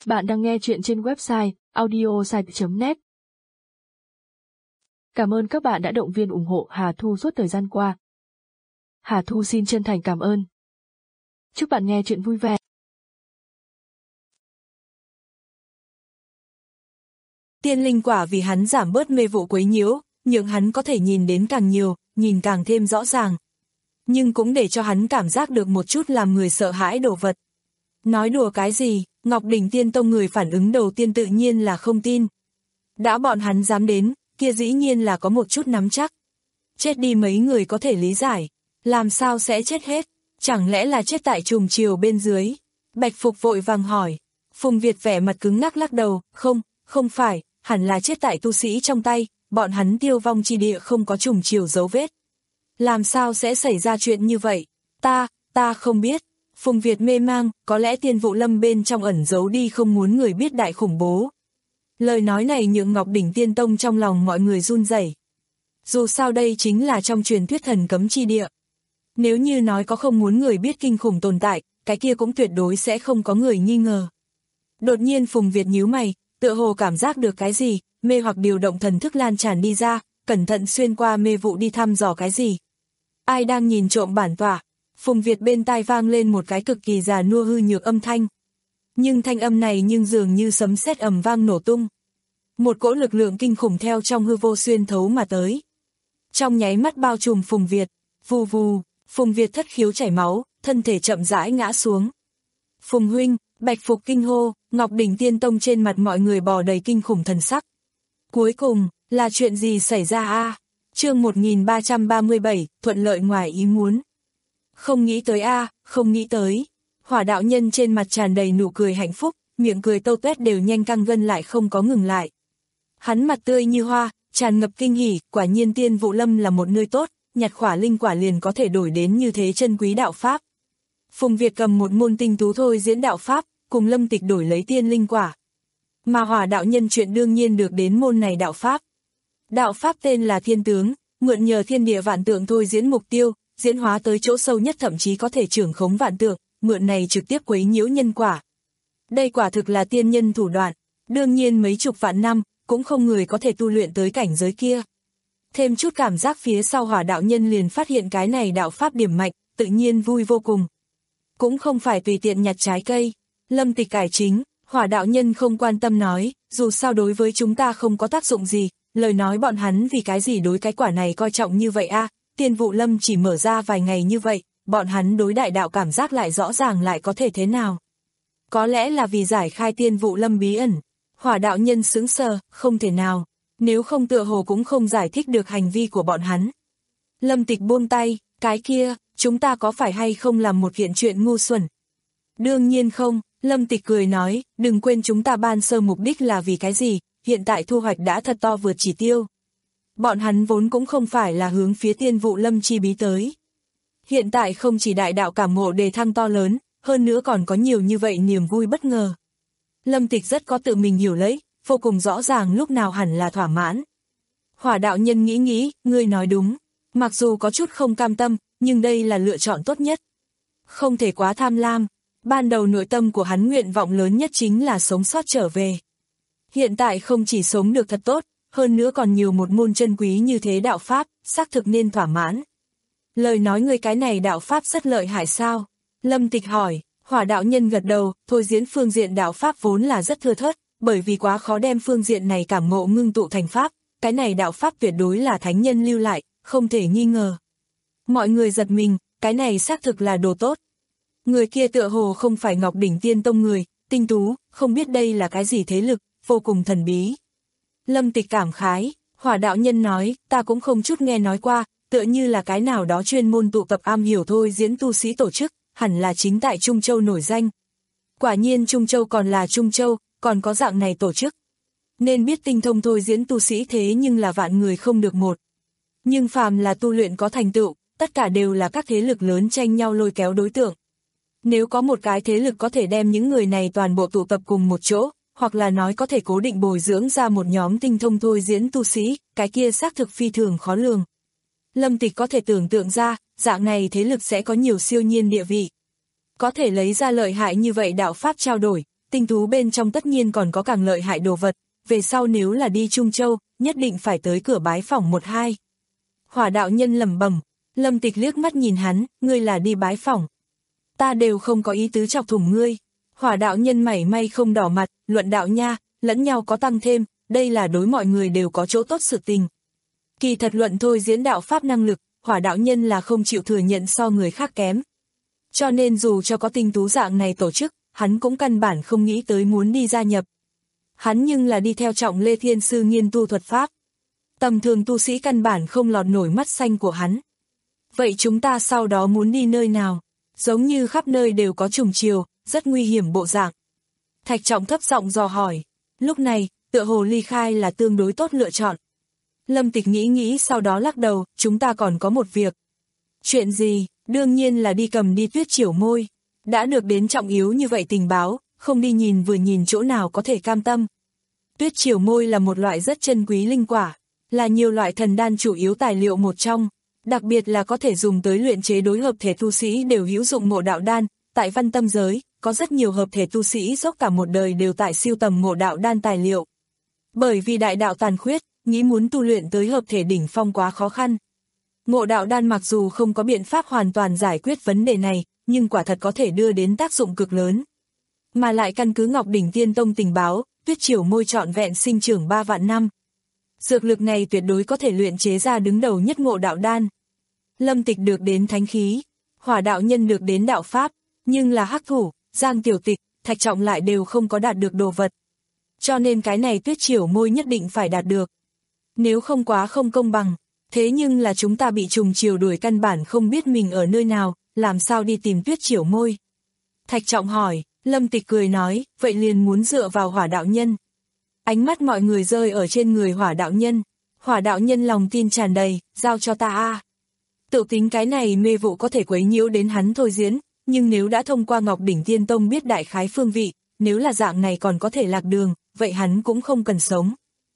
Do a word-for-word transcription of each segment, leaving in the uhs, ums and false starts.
Bạn đang nghe chuyện trên website audiosite chấm net. Cảm ơn các bạn đã động viên ủng hộ Hà Thu suốt thời gian qua. Hà Thu xin chân thành cảm ơn. Chúc bạn nghe chuyện vui vẻ. Tiên linh quả vì hắn giảm bớt mê vụ quấy nhiễu, nhượng hắn có thể nhìn đến càng nhiều, nhìn càng thêm rõ ràng. Nhưng cũng để cho hắn cảm giác được một chút làm người sợ hãi đồ vật. Nói đùa cái gì, Ngọc Đỉnh Tiên Tông người phản ứng đầu tiên tự nhiên là không tin. Đã bọn hắn dám đến, kia dĩ nhiên là có một chút nắm chắc. Chết đi mấy người có thể lý giải, làm sao sẽ chết hết, chẳng lẽ là chết tại trùng chiều bên dưới. Bạch Phục vội vàng hỏi, Phùng Việt vẻ mặt cứng ngắc lắc đầu, không, không phải, hẳn là chết tại tu sĩ trong tay, bọn hắn tiêu vong chi địa không có trùng chiều dấu vết. Làm sao sẽ xảy ra chuyện như vậy? Ta, ta không biết. Phùng Việt mê mang, có lẽ Tiên Vụ Lâm bên trong ẩn giấu đi không muốn người biết đại khủng bố. Lời nói này nhượng Ngọc Đỉnh Tiên Tông trong lòng mọi người run rẩy. Dù sao đây chính là trong truyền thuyết thần cấm chi địa. Nếu như nói có không muốn người biết kinh khủng tồn tại, cái kia cũng tuyệt đối sẽ không có người nghi ngờ. Đột nhiên Phùng Việt nhíu mày, tựa hồ cảm giác được cái gì, mê hoặc điều động thần thức lan tràn đi ra, cẩn thận xuyên qua mê vụ đi thăm dò cái gì. Ai đang nhìn trộm bản tỏa? Phùng Việt bên tai vang lên một cái cực kỳ già nua hư nhược âm thanh. Nhưng thanh âm này nhưng dường như sấm sét ầm vang nổ tung. Một cỗ lực lượng kinh khủng theo trong hư vô xuyên thấu mà tới. Trong nháy mắt bao trùm Phùng Việt, vù vù, Phùng Việt thất khiếu chảy máu, thân thể chậm rãi ngã xuống. Phùng huynh, Bạch Phục kinh hô, Ngọc Đỉnh Tiên Tông trên mặt mọi người bò đầy kinh khủng thần sắc. Cuối cùng, là chuyện gì xảy ra a? À? Chương một nghìn ba trăm ba mươi bảy, thuận lợi ngoài ý muốn. Không nghĩ tới a, à, không nghĩ tới. Hỏa đạo nhân trên mặt tràn đầy nụ cười hạnh phúc, miệng cười tâu tuét đều nhanh căng gân lại không có ngừng lại. Hắn mặt tươi như hoa, tràn ngập kinh hỉ, quả nhiên Tiên Vụ Lâm là một nơi tốt, nhặt khỏa linh quả liền có thể đổi đến như thế chân quý đạo pháp. Phùng Việt cầm một môn tinh tú thôi diễn đạo pháp, cùng Lâm Tịch đổi lấy tiên linh quả. Mà hỏa đạo nhân chuyện đương nhiên được đến môn này đạo pháp. Đạo pháp tên là Thiên Tướng, mượn nhờ thiên địa vạn tượng thôi diễn mục tiêu, diễn hóa tới chỗ sâu nhất thậm chí có thể trưởng khống vạn tượng, mượn này trực tiếp quấy nhiễu nhân quả. Đây quả thực là tiên nhân thủ đoạn, đương nhiên mấy chục vạn năm, cũng không người có thể tu luyện tới cảnh giới kia. Thêm chút cảm giác phía sau hỏa đạo nhân liền phát hiện cái này đạo pháp điểm mạnh, tự nhiên vui vô cùng. Cũng không phải tùy tiện nhặt trái cây, Lâm Tịch cải chính, hỏa đạo nhân không quan tâm nói, dù sao đối với chúng ta không có tác dụng gì, lời nói bọn hắn vì cái gì đối cái quả này coi trọng như vậy a? À, Tiên Vụ Lâm chỉ mở ra vài ngày như vậy, bọn hắn đối đại đạo cảm giác lại rõ ràng lại có thể thế nào? Có lẽ là vì giải khai Tiên Vụ Lâm bí ẩn. Hỏa đạo nhân sững sờ, không thể nào, nếu không tựa hồ cũng không giải thích được hành vi của bọn hắn. Lâm Tịch buông tay, cái kia, chúng ta có phải hay không làm một kiện chuyện ngu xuẩn? Đương nhiên không, Lâm Tịch cười nói, đừng quên chúng ta ban sơ mục đích là vì cái gì, hiện tại thu hoạch đã thật to vượt chỉ tiêu. Bọn hắn vốn cũng không phải là hướng phía Tiên Vụ Lâm chi bí tới. Hiện tại không chỉ đại đạo cảm ngộ đề thăng to lớn, hơn nữa còn có nhiều như vậy niềm vui bất ngờ. Lâm Tịch rất có tự mình hiểu lấy, vô cùng rõ ràng lúc nào hẳn là thỏa mãn. Hỏa đạo nhân nghĩ nghĩ, ngươi nói đúng, mặc dù có chút không cam tâm, nhưng đây là lựa chọn tốt nhất. Không thể quá tham lam, ban đầu nội tâm của hắn nguyện vọng lớn nhất chính là sống sót trở về. Hiện tại không chỉ sống được thật tốt, hơn nữa còn nhiều một môn chân quý như thế đạo pháp, xác thực nên thỏa mãn. Lời nói người cái này đạo pháp rất lợi hại sao? Lâm Tịch hỏi, hỏa đạo nhân gật đầu, thôi diễn phương diện đạo pháp vốn là rất thưa thớt, bởi vì quá khó đem phương diện này cảm ngộ ngưng tụ thành pháp, cái này đạo pháp tuyệt đối là thánh nhân lưu lại, không thể nghi ngờ. Mọi người giật mình, cái này xác thực là đồ tốt. Người kia tựa hồ không phải Ngọc Đỉnh Tiên Tông người, tinh tú, không biết đây là cái gì thế lực, vô cùng thần bí. Lâm Tịch cảm khái, hỏa đạo nhân nói, ta cũng không chút nghe nói qua, tựa như là cái nào đó chuyên môn tụ tập am hiểu thôi diễn tu sĩ tổ chức, hẳn là chính tại Trung Châu nổi danh. Quả nhiên Trung Châu còn là Trung Châu, còn có dạng này tổ chức. Nên biết tinh thông thôi diễn tu sĩ thế nhưng là vạn người không được một. Nhưng phàm là tu luyện có thành tựu, tất cả đều là các thế lực lớn tranh nhau lôi kéo đối tượng. Nếu có một cái thế lực có thể đem những người này toàn bộ tụ tập cùng một chỗ, hoặc là nói có thể cố định bồi dưỡng ra một nhóm tinh thông thôi diễn tu sĩ, cái kia xác thực phi thường khó lường. Lâm Tịch có thể tưởng tượng ra, dạng này thế lực sẽ có nhiều siêu nhiên địa vị. Có thể lấy ra lợi hại như vậy đạo pháp trao đổi, tinh tú bên trong tất nhiên còn có càng lợi hại đồ vật, về sau nếu là đi Trung Châu, nhất định phải tới cửa bái phỏng một hai. Hỏa đạo nhân lẩm bẩm. Lâm Tịch liếc mắt nhìn hắn, ngươi là đi bái phỏng. Ta đều không có ý tứ chọc thủng ngươi. Hỏa đạo nhân mảy may không đỏ mặt, luận đạo nha, lẫn nhau có tăng thêm, đây là đối mọi người đều có chỗ tốt sự tình. Kỳ thật luận thôi diễn đạo pháp năng lực, hỏa đạo nhân là không chịu thừa nhận so người khác kém. Cho nên dù cho có tinh tú dạng này tổ chức, hắn cũng căn bản không nghĩ tới muốn đi gia nhập. Hắn nhưng là đi theo Trọng Lê Thiên Sư nghiên tu thuật pháp. Tầm thường tu sĩ căn bản không lọt nổi mắt xanh của hắn. Vậy chúng ta sau đó muốn đi nơi nào? Giống như khắp nơi đều có trùng chiều, rất nguy hiểm bộ dạng. Thạch Trọng thấp giọng dò hỏi. Lúc này, tựa hồ ly khai là tương đối tốt lựa chọn. Lâm Tịch nghĩ nghĩ sau đó lắc đầu, chúng ta còn có một việc. Chuyện gì? Đương nhiên là đi cầm đi Tuyết Chiểu Môi. Đã được đến trọng yếu như vậy tình báo, không đi nhìn vừa nhìn chỗ nào có thể cam tâm. Tuyết Chiểu Môi là một loại rất chân quý linh quả, là nhiều loại thần đan chủ yếu tài liệu một trong, đặc biệt là có thể dùng tới luyện chế đối hợp thể tu sĩ đều hữu dụng ngộ đạo đan. Tại văn tâm giới, có rất nhiều hợp thể tu sĩ dốc cả một đời đều tại siêu tầm ngộ đạo đan tài liệu. Bởi vì đại đạo tàn khuyết, nghĩ muốn tu luyện tới hợp thể đỉnh phong quá khó khăn. Ngộ đạo đan mặc dù không có biện pháp hoàn toàn giải quyết vấn đề này, nhưng quả thật có thể đưa đến tác dụng cực lớn. Mà lại căn cứ Ngọc Đỉnh Tiên Tông tình báo, Tuyết Chiểu Môi trọn vẹn sinh trưởng ba vạn năm. Dược lực này tuyệt đối có thể luyện chế ra đứng đầu nhất ngộ đạo đan. Lâm Tịch được đến thánh khí, hỏa đạo nhân được đến đạo pháp, nhưng là hắc thủ, Giang Tiểu Tịch, Thạch Trọng lại đều không có đạt được đồ vật. Cho nên cái này Tuyết Chiểu Môi nhất định phải đạt được. Nếu không quá không công bằng, thế nhưng là chúng ta bị trùng chiều đuổi căn bản không biết mình ở nơi nào, làm sao đi tìm Tuyết Chiểu Môi. Thạch Trọng hỏi, Lâm Tịch cười nói, vậy liền muốn dựa vào hỏa đạo nhân. Ánh mắt mọi người rơi ở trên người hỏa đạo nhân. Hỏa đạo nhân lòng tin tràn đầy, giao cho ta a. Tự tính cái này mê vụ có thể quấy nhiễu đến hắn thôi diễn, nhưng nếu đã thông qua Ngọc Đỉnh Tiên Tông biết đại khái phương vị, nếu là dạng này còn có thể lạc đường, vậy hắn cũng không cần sống.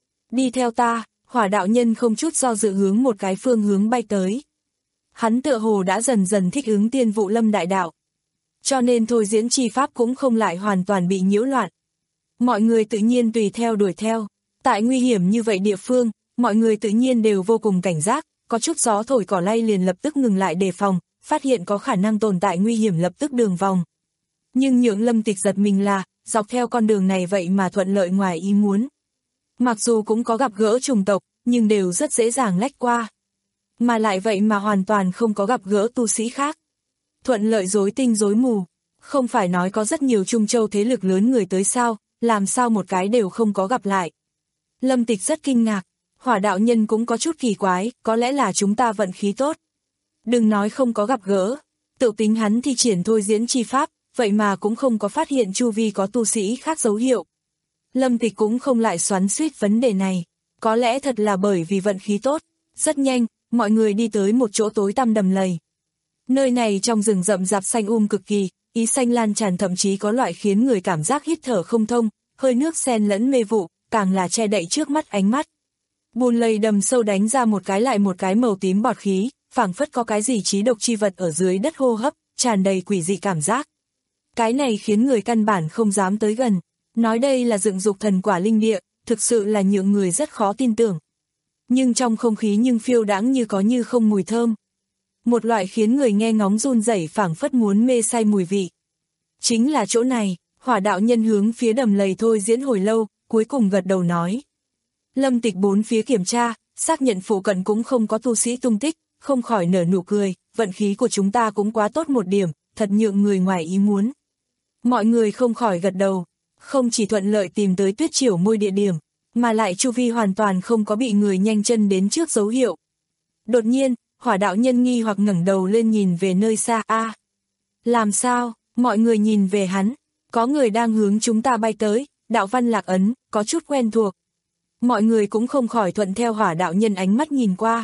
Đi theo ta, hỏa đạo nhân không chút do dự hướng một cái phương hướng bay tới. Hắn tựa hồ đã dần dần thích ứng Tiên Vụ Lâm đại đạo. Cho nên thôi diễn chi pháp cũng không lại hoàn toàn bị nhiễu loạn. Mọi người tự nhiên tùy theo đuổi theo. Tại nguy hiểm như vậy địa phương, mọi người tự nhiên đều vô cùng cảnh giác, có chút gió thổi cỏ lay liền lập tức ngừng lại đề phòng, phát hiện có khả năng tồn tại nguy hiểm lập tức đường vòng. Nhưng nhượng Lâm Tịch giật mình là, dọc theo con đường này vậy mà thuận lợi ngoài ý muốn. Mặc dù cũng có gặp gỡ trùng tộc, nhưng đều rất dễ dàng lách qua. Mà lại vậy mà hoàn toàn không có gặp gỡ tu sĩ khác. Thuận lợi rối tinh rối mù, không phải nói có rất nhiều Trung Châu thế lực lớn người tới sao, làm sao một cái đều không có gặp lại. Lâm Tịch rất kinh ngạc, hỏa đạo nhân cũng có chút kỳ quái, có lẽ là chúng ta vận khí tốt. Đừng nói không có gặp gỡ, tự tính hắn thi triển thôi diễn chi pháp, vậy mà cũng không có phát hiện chu vi có tu sĩ khác dấu hiệu. Lâm Tịch cũng không lại xoắn xuýt vấn đề này, có lẽ thật là bởi vì vận khí tốt. Rất nhanh, mọi người đi tới một chỗ tối tăm đầm lầy. Nơi này trong rừng rậm rạp xanh um cực kỳ, ý xanh lan tràn thậm chí có loại khiến người cảm giác hít thở không thông, hơi nước xen lẫn mê vụ, càng là che đậy trước mắt ánh mắt. Bùn lầy đầm sâu đánh ra một cái lại một cái màu tím bọt khí, phảng phất có cái gì trí độc chi vật ở dưới đất hô hấp, tràn đầy quỷ dị cảm giác. Cái này khiến người căn bản không dám tới gần, nói đây là dựng dục thần quả linh địa, thực sự là nhượng người rất khó tin tưởng. Nhưng trong không khí nhưng phiêu đãng như có như không mùi thơm. Một loại khiến người nghe ngóng run rẩy phảng phất muốn mê say mùi vị. Chính là chỗ này, hỏa đạo nhân hướng phía đầm lầy thôi diễn hồi lâu, cuối cùng gật đầu nói. Lâm Tịch bốn phía kiểm tra, xác nhận phụ cận cũng không có tu sĩ tung tích, không khỏi nở nụ cười, vận khí của chúng ta cũng quá tốt một điểm, thật nhượng người ngoài ý muốn. Mọi người không khỏi gật đầu, không chỉ thuận lợi tìm tới Tuyết Chiểu Môi địa điểm, mà lại chu vi hoàn toàn không có bị người nhanh chân đến trước dấu hiệu. Đột nhiên, hỏa đạo nhân nghi hoặc ngẩng đầu lên nhìn về nơi xa. A, à, làm sao? Mọi người nhìn về hắn, có người đang hướng chúng ta bay tới, đạo văn lạc ấn, có chút quen thuộc. Mọi người cũng không khỏi thuận theo hỏa đạo nhân ánh mắt nhìn qua.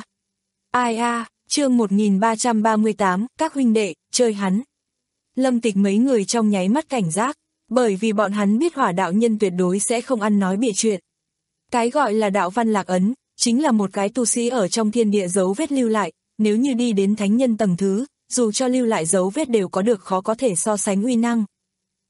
Ai a, à, chương một nghìn ba trăm ba mươi tám, các huynh đệ, chơi hắn. Lâm Tịch mấy người trong nháy mắt cảnh giác, bởi vì bọn hắn biết hỏa đạo nhân tuyệt đối sẽ không ăn nói bịa chuyện. Cái gọi là đạo văn lạc ấn, chính là một cái tu sĩ ở trong thiên địa dấu vết lưu lại, nếu như đi đến thánh nhân tầng thứ, dù cho lưu lại dấu vết đều có được khó có thể so sánh uy năng.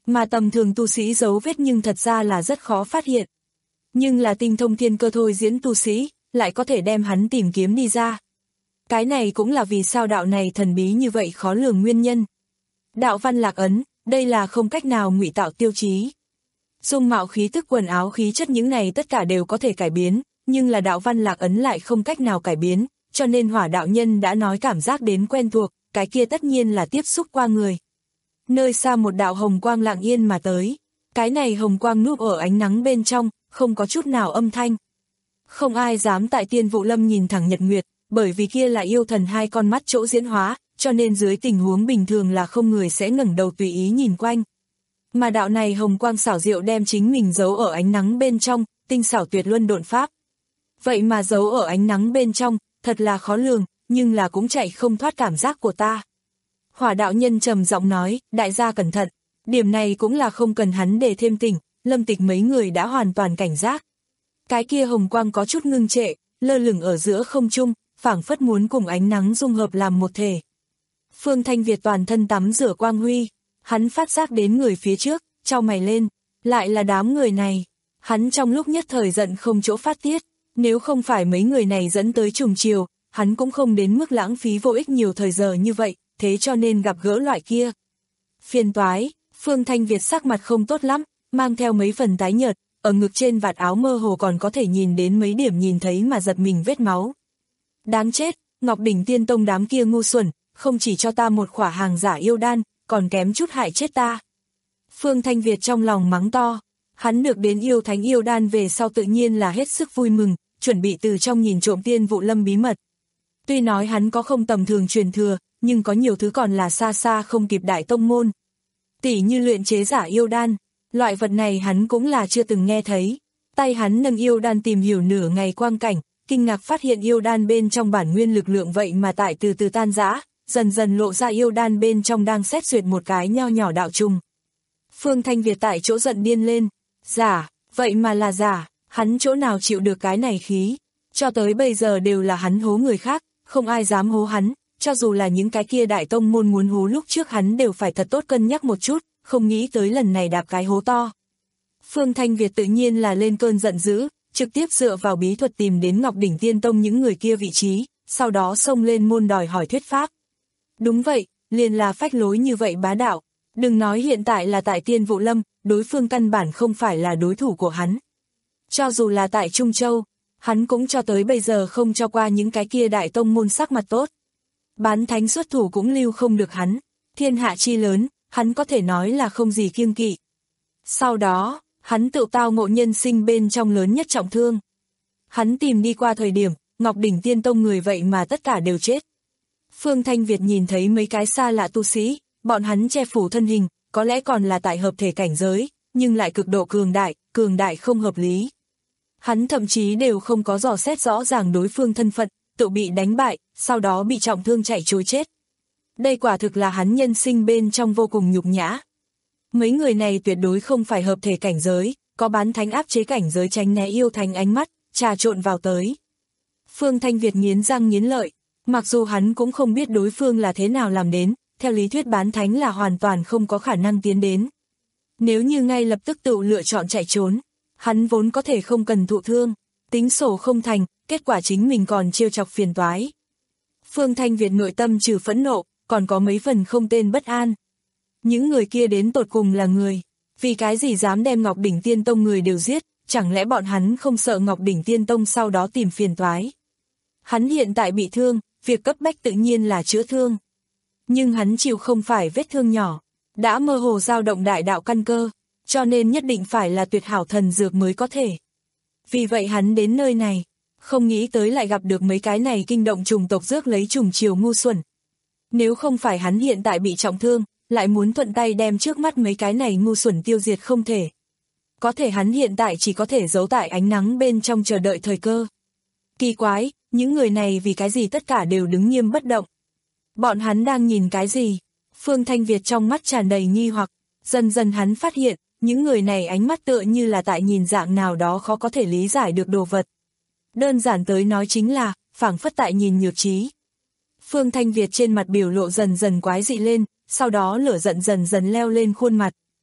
Mà tầm thường tu sĩ dấu vết nhưng thật ra là rất khó phát hiện. Nhưng là tinh thông thiên cơ thôi diễn tu sĩ, lại có thể đem hắn tìm kiếm đi ra. Cái này cũng là vì sao đạo này thần bí như vậy khó lường nguyên nhân. Đạo văn lạc ấn, đây là không cách nào ngụy tạo tiêu chí. Dung mạo khí tức quần áo khí chất những này tất cả đều có thể cải biến, nhưng là đạo văn lạc ấn lại không cách nào cải biến, cho nên hỏa đạo nhân đã nói cảm giác đến quen thuộc, cái kia tất nhiên là tiếp xúc qua người. Nơi xa một đạo hồng quang lặng yên mà tới, cái này hồng quang núp ở ánh nắng bên trong, không có chút nào âm thanh. Không ai dám tại Tiên Vụ Lâm nhìn thẳng Nhật Nguyệt, bởi vì kia là yêu thần hai con mắt chỗ diễn hóa, cho nên dưới tình huống bình thường là không người sẽ ngẩng đầu tùy ý nhìn quanh. Mà đạo này hồng quang xảo diệu đem chính mình giấu ở ánh nắng bên trong, tinh xảo tuyệt luân độn pháp. Vậy mà giấu ở ánh nắng bên trong, thật là khó lường, nhưng là cũng chạy không thoát cảm giác của ta. Hỏa đạo nhân trầm giọng nói, đại gia cẩn thận, điểm này cũng là không cần hắn để thêm tỉnh, Lâm Tịch mấy người đã hoàn toàn cảnh giác. Cái kia hồng quang có chút ngưng trệ, lơ lửng ở giữa không trung, phảng phất muốn cùng ánh nắng dung hợp làm một thể. Phương Thanh Việt toàn thân tắm rửa quang huy, hắn phát giác đến người phía trước, chau mày lên, lại là đám người này. Hắn trong lúc nhất thời giận không chỗ phát tiết, nếu không phải mấy người này dẫn tới trùng chiều, hắn cũng không đến mức lãng phí vô ích nhiều thời giờ như vậy, thế cho nên gặp gỡ loại kia. Phiền toái, Phương Thanh Việt sắc mặt không tốt lắm, mang theo mấy phần tái nhợt, ở ngực trên vạt áo mơ hồ còn có thể nhìn đến mấy điểm nhìn thấy mà giật mình vết máu. Đáng chết, Ngọc Đỉnh Tiên Tông đám kia ngu xuẩn, không chỉ cho ta một khỏa hàng giả yêu đan, còn kém chút hại chết ta. Phương Thanh Việt trong lòng mắng to, hắn được đến yêu thánh yêu đan về sau tự nhiên là hết sức vui mừng, chuẩn bị từ trong nhìn trộm Tiên Vụ Lâm bí mật. Tuy nói hắn có không tầm thường truyền thừa, nhưng có nhiều thứ còn là xa xa không kịp đại tông môn. Tỷ như luyện chế giả yêu đan, loại vật này hắn cũng là chưa từng nghe thấy. Tay hắn nâng yêu đan tìm hiểu nửa ngày quang cảnh, kinh ngạc phát hiện yêu đan bên trong bản nguyên lực lượng vậy mà tại từ từ tan rã, dần dần lộ ra yêu đan bên trong đang xét duyệt một cái nho nhỏ đạo trùng. Phương Thanh Việt tại chỗ giận điên lên, giả, vậy mà là giả, hắn chỗ nào chịu được cái này khí, cho tới bây giờ đều là hắn hố người khác, không ai dám hố hắn, cho dù là những cái kia đại tông môn muốn hố lúc trước hắn đều phải thật tốt cân nhắc một chút, không nghĩ tới lần này đạp cái hố to. Phương Thanh Việt tự nhiên là lên cơn giận dữ, trực tiếp dựa vào bí thuật tìm đến Ngọc Đỉnh Tiên Tông những người kia vị trí, sau đó xông lên môn đòi hỏi thuyết pháp. Đúng vậy, liền là phách lối như vậy bá đạo, đừng nói hiện tại là tại Tiên Vụ Lâm, đối phương căn bản không phải là đối thủ của hắn. Cho dù là tại Trung Châu, hắn cũng cho tới bây giờ không cho qua những cái kia đại tông môn sắc mặt tốt. Bán thánh xuất thủ cũng lưu không được hắn, thiên hạ chi lớn, hắn có thể nói là không gì kiêng kỵ. Sau đó, hắn tự tao ngộ nhân sinh bên trong lớn nhất trọng thương. Hắn tìm đi qua thời điểm, Ngọc Đỉnh Tiên Tông người vậy mà tất cả đều chết. Phương Thanh Việt nhìn thấy mấy cái xa lạ tu sĩ, bọn hắn che phủ thân hình, có lẽ còn là tại hợp thể cảnh giới, nhưng lại cực độ cường đại, cường đại không hợp lý. Hắn thậm chí đều không có dò xét rõ ràng đối phương thân phận, tự bị đánh bại, sau đó bị trọng thương chạy trối chết. Đây quả thực là hắn nhân sinh bên trong vô cùng nhục nhã. Mấy người này tuyệt đối không phải hợp thể cảnh giới, có bán thánh áp chế cảnh giới tránh né yêu thánh ánh mắt, trà trộn vào tới. Phương Thanh Việt nghiến răng nghiến lợi, mặc dù hắn cũng không biết đối phương là thế nào làm đến, theo lý thuyết bán thánh là hoàn toàn không có khả năng tiến đến. Nếu như ngay lập tức tự lựa chọn chạy trốn, hắn vốn có thể không cần thụ thương, tính sổ không thành, kết quả chính mình còn trêu chọc phiền toái. Phương Thanh Việt nội tâm trừ phẫn nộ, còn có mấy phần không tên bất an. Những người kia đến tột cùng là người, vì cái gì dám đem Ngọc Đỉnh Tiên Tông người đều giết, chẳng lẽ bọn hắn không sợ Ngọc Đỉnh Tiên Tông sau đó tìm phiền toái. Hắn hiện tại bị thương, việc cấp bách tự nhiên là chữa thương. Nhưng hắn chịu không phải vết thương nhỏ, đã mơ hồ dao động đại đạo căn cơ, cho nên nhất định phải là tuyệt hảo thần dược mới có thể. Vì vậy hắn đến nơi này, không nghĩ tới lại gặp được mấy cái này kinh động trùng tộc rước lấy trùng chiều ngu xuẩn. Nếu không phải hắn hiện tại bị trọng thương, lại muốn thuận tay đem trước mắt mấy cái này ngu xuẩn tiêu diệt không thể. Có thể hắn hiện tại chỉ có thể giấu tại ánh nắng bên trong chờ đợi thời cơ. Kỳ quái, những người này vì cái gì tất cả đều đứng nghiêm bất động. Bọn hắn đang nhìn cái gì? Phương Thanh Việt trong mắt tràn đầy nghi hoặc, dần dần hắn phát hiện, những người này ánh mắt tựa như là tại nhìn dạng nào đó khó có thể lý giải được đồ vật. Đơn giản tới nói chính là, phảng phất tại nhìn nhược trí. Phương Thanh Việt trên mặt biểu lộ dần dần quái dị lên, sau đó lửa giận dần dần leo lên khuôn mặt.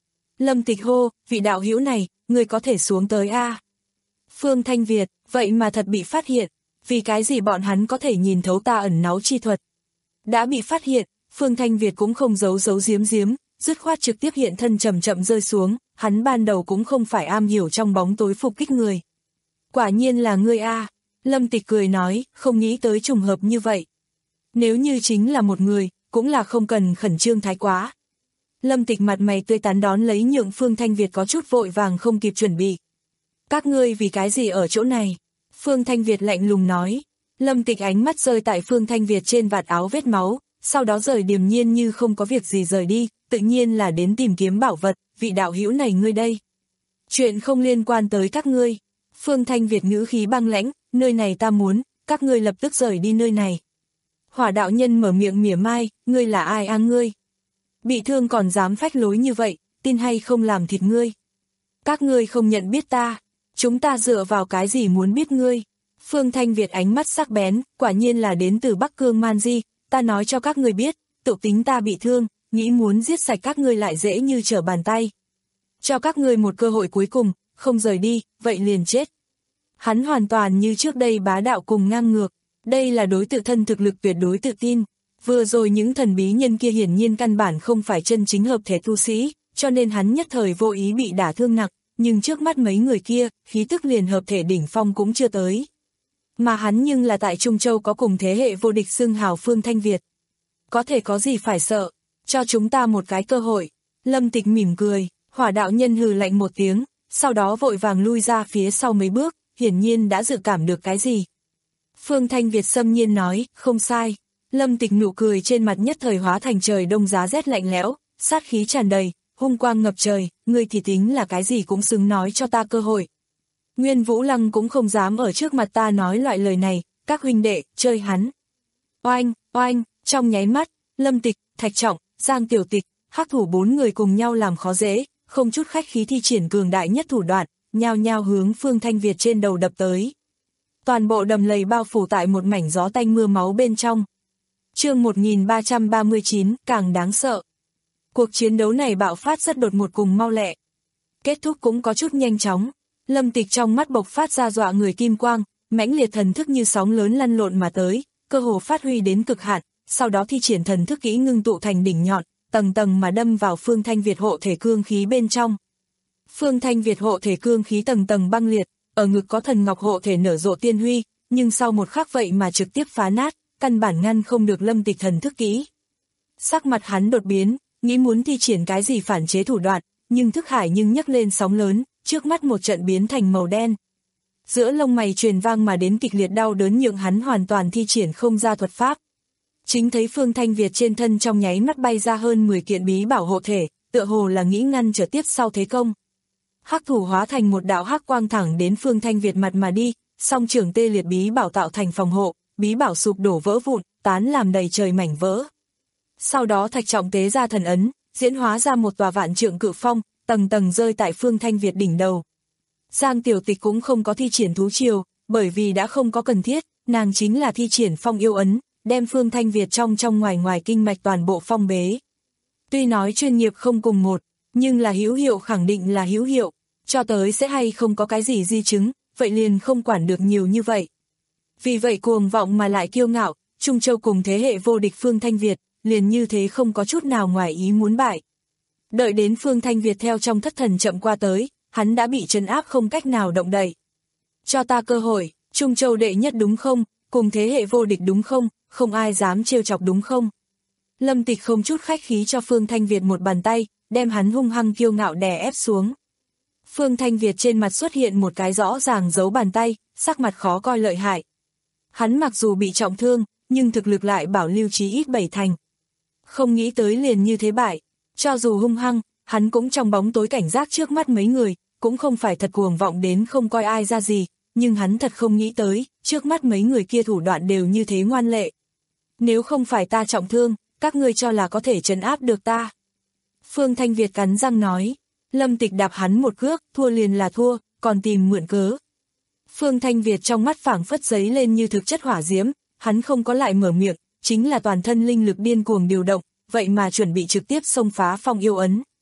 Lâm Tịch hô, vị đạo hữu này, người có thể xuống tới a. Phương Thanh Việt, vậy mà thật bị phát hiện, vì cái gì bọn hắn có thể nhìn thấu ta ẩn náu chi thuật. Đã bị phát hiện, Phương Thanh Việt cũng không giấu giấu giếm giếm, dứt khoát trực tiếp hiện thân chậm chậm rơi xuống, hắn ban đầu cũng không phải am hiểu trong bóng tối phục kích người. Quả nhiên là ngươi a. Lâm Tịch cười nói, không nghĩ tới trùng hợp như vậy. Nếu như chính là một người, cũng là không cần khẩn trương thái quá. Lâm Tịch mặt mày tươi tắn đón lấy nhượng Phương Thanh Việt có chút vội vàng không kịp chuẩn bị. Các ngươi vì cái gì ở chỗ này? Phương Thanh Việt lạnh lùng nói. Lâm Tịch ánh mắt rơi tại Phương Thanh Việt trên vạt áo vết máu, sau đó rời điềm nhiên như không có việc gì rời đi, tự nhiên là đến tìm kiếm bảo vật, vị đạo hữu này ngươi đây. Chuyện không liên quan tới các ngươi. Phương Thanh Việt ngữ khí băng lãnh, nơi này ta muốn, các ngươi lập tức rời đi nơi này. Hỏa đạo nhân mở miệng mỉa mai, ngươi là ai a ngươi? Bị thương còn dám phách lối như vậy, tin hay không làm thịt ngươi? Các ngươi không nhận biết ta, chúng ta dựa vào cái gì muốn biết ngươi? Phương Thanh Việt ánh mắt sắc bén, quả nhiên là đến từ Bắc Cương Man Di, ta nói cho các ngươi biết, tự tính ta bị thương, nghĩ muốn giết sạch các ngươi lại dễ như trở bàn tay. Cho các ngươi một cơ hội cuối cùng, không rời đi, vậy liền chết. Hắn hoàn toàn như trước đây bá đạo cùng ngang ngược, đây là đối tự thân thực lực tuyệt đối tự tin. Vừa rồi những thần bí nhân kia hiển nhiên căn bản không phải chân chính hợp thể tu sĩ, cho nên hắn nhất thời vô ý bị đả thương nặng, nhưng trước mắt mấy người kia, khí tức liền hợp thể đỉnh phong cũng chưa tới. Mà hắn nhưng là tại Trung Châu có cùng thế hệ vô địch xưng hào Phương Thanh Việt. Có thể có gì phải sợ, cho chúng ta một cái cơ hội. Lâm Tịch mỉm cười, hỏa đạo nhân hừ lạnh một tiếng, sau đó vội vàng lui ra phía sau mấy bước, hiển nhiên đã dự cảm được cái gì. Phương Thanh Việt xâm nhiên nói, không sai. Lâm Tịch nụ cười trên mặt nhất thời hóa thành trời đông giá rét lạnh lẽo, sát khí tràn đầy, hung quang ngập trời, ngươi thì tính là cái gì cũng xứng nói cho ta cơ hội. Nguyên Vũ Lăng cũng không dám ở trước mặt ta nói loại lời này, các huynh đệ, chơi hắn. Oanh, oanh, trong nháy mắt, Lâm Tịch, Thạch Trọng, Giang Tiểu Tịch, Hắc Thủ bốn người cùng nhau làm khó dễ, không chút khách khí thi triển cường đại nhất thủ đoạn, nhao nhao hướng Phương Thanh Việt trên đầu đập tới. Toàn bộ đầm lầy bao phủ tại một mảnh gió tanh mưa máu bên trong. Chương một nghìn ba trăm ba mươi chín, càng đáng sợ. Cuộc chiến đấu này bạo phát rất đột ngột cùng mau lẹ. Kết thúc cũng có chút nhanh chóng. Lâm Tịch trong mắt bộc phát ra dọa người kim quang, mãnh liệt thần thức như sóng lớn lăn lộn mà tới, cơ hồ phát huy đến cực hạn, sau đó thi triển thần thức kỹ ngưng tụ thành đỉnh nhọn, tầng tầng mà đâm vào Phương Thanh Việt hộ thể cương khí bên trong. Phương Thanh Việt hộ thể cương khí tầng tầng băng liệt, ở ngực có thần ngọc hộ thể nở rộ tiên huy, nhưng sau một khắc vậy mà trực tiếp phá nát, căn bản ngăn không được Lâm Tịch thần thức kỹ. Sắc mặt hắn đột biến, nghĩ muốn thi triển cái gì phản chế thủ đoạn, nhưng thức hải nhưng nhấc lên sóng lớn, trước mắt một trận biến thành màu đen. Giữa lông mày truyền vang mà đến kịch liệt đau đớn nhượng hắn hoàn toàn thi triển không ra thuật pháp. Chính thấy Phương Thanh Việt trên thân trong nháy mắt bay ra hơn mười kiện bí bảo hộ thể, tựa hồ là nghĩ ngăn trở tiếp sau thế công. Hắc thủ hóa thành một đạo hắc quang thẳng đến Phương Thanh Việt mặt mà đi, song trưởng tê liệt bí bảo tạo thành phòng hộ, bí bảo sụp đổ vỡ vụn, tán làm đầy trời mảnh vỡ. Sau đó Thạch Trọng tế ra thần ấn, diễn hóa ra một tòa vạn trượng cự phong, tầng tầng rơi tại Phương Thanh Việt đỉnh đầu. Giang Tiểu Tịch cũng không có thi triển thú triều, bởi vì đã không có cần thiết, nàng chính là thi triển phong yêu ấn, đem Phương Thanh Việt trong trong ngoài ngoài kinh mạch toàn bộ phong bế. Tuy nói chuyên nghiệp không cùng một, nhưng là hữu hiệu khẳng định là hữu hiệu, cho tới sẽ hay không có cái gì di chứng, vậy liền không quản được nhiều như vậy. Vì vậy cuồng vọng mà lại kiêu ngạo, Trung Châu cùng thế hệ vô địch Phương Thanh Việt, liền như thế không có chút nào ngoài ý muốn bại. Đợi đến Phương Thanh Việt theo trong thất thần chậm qua tới, hắn đã bị trấn áp không cách nào động đậy. Cho ta cơ hội, Trung Châu đệ nhất đúng không, cùng thế hệ vô địch đúng không, không ai dám trêu chọc đúng không. Lâm Tịch không chút khách khí cho Phương Thanh Việt một bàn tay, đem hắn hung hăng kiêu ngạo đè ép xuống. Phương Thanh Việt trên mặt xuất hiện một cái rõ ràng dấu bàn tay, sắc mặt khó coi lợi hại. Hắn mặc dù bị trọng thương, nhưng thực lực lại bảo lưu chí ít bảy thành. Không nghĩ tới liền như thế bại, cho dù hung hăng, hắn cũng trong bóng tối cảnh giác trước mắt mấy người, cũng không phải thật cuồng vọng đến không coi ai ra gì, nhưng hắn thật không nghĩ tới, trước mắt mấy người kia thủ đoạn đều như thế ngoan lệ. Nếu không phải ta trọng thương, các ngươi cho là có thể trấn áp được ta. Phương Thanh Việt cắn răng nói, Lâm Tịch đạp hắn một cước, thua liền là thua, còn tìm mượn cớ. Phương Thanh Việt trong mắt phảng phất giấy lên như thực chất hỏa diễm, hắn không có lại mở miệng, chính là toàn thân linh lực điên cuồng điều động, vậy mà chuẩn bị trực tiếp xông phá phong yêu ấn.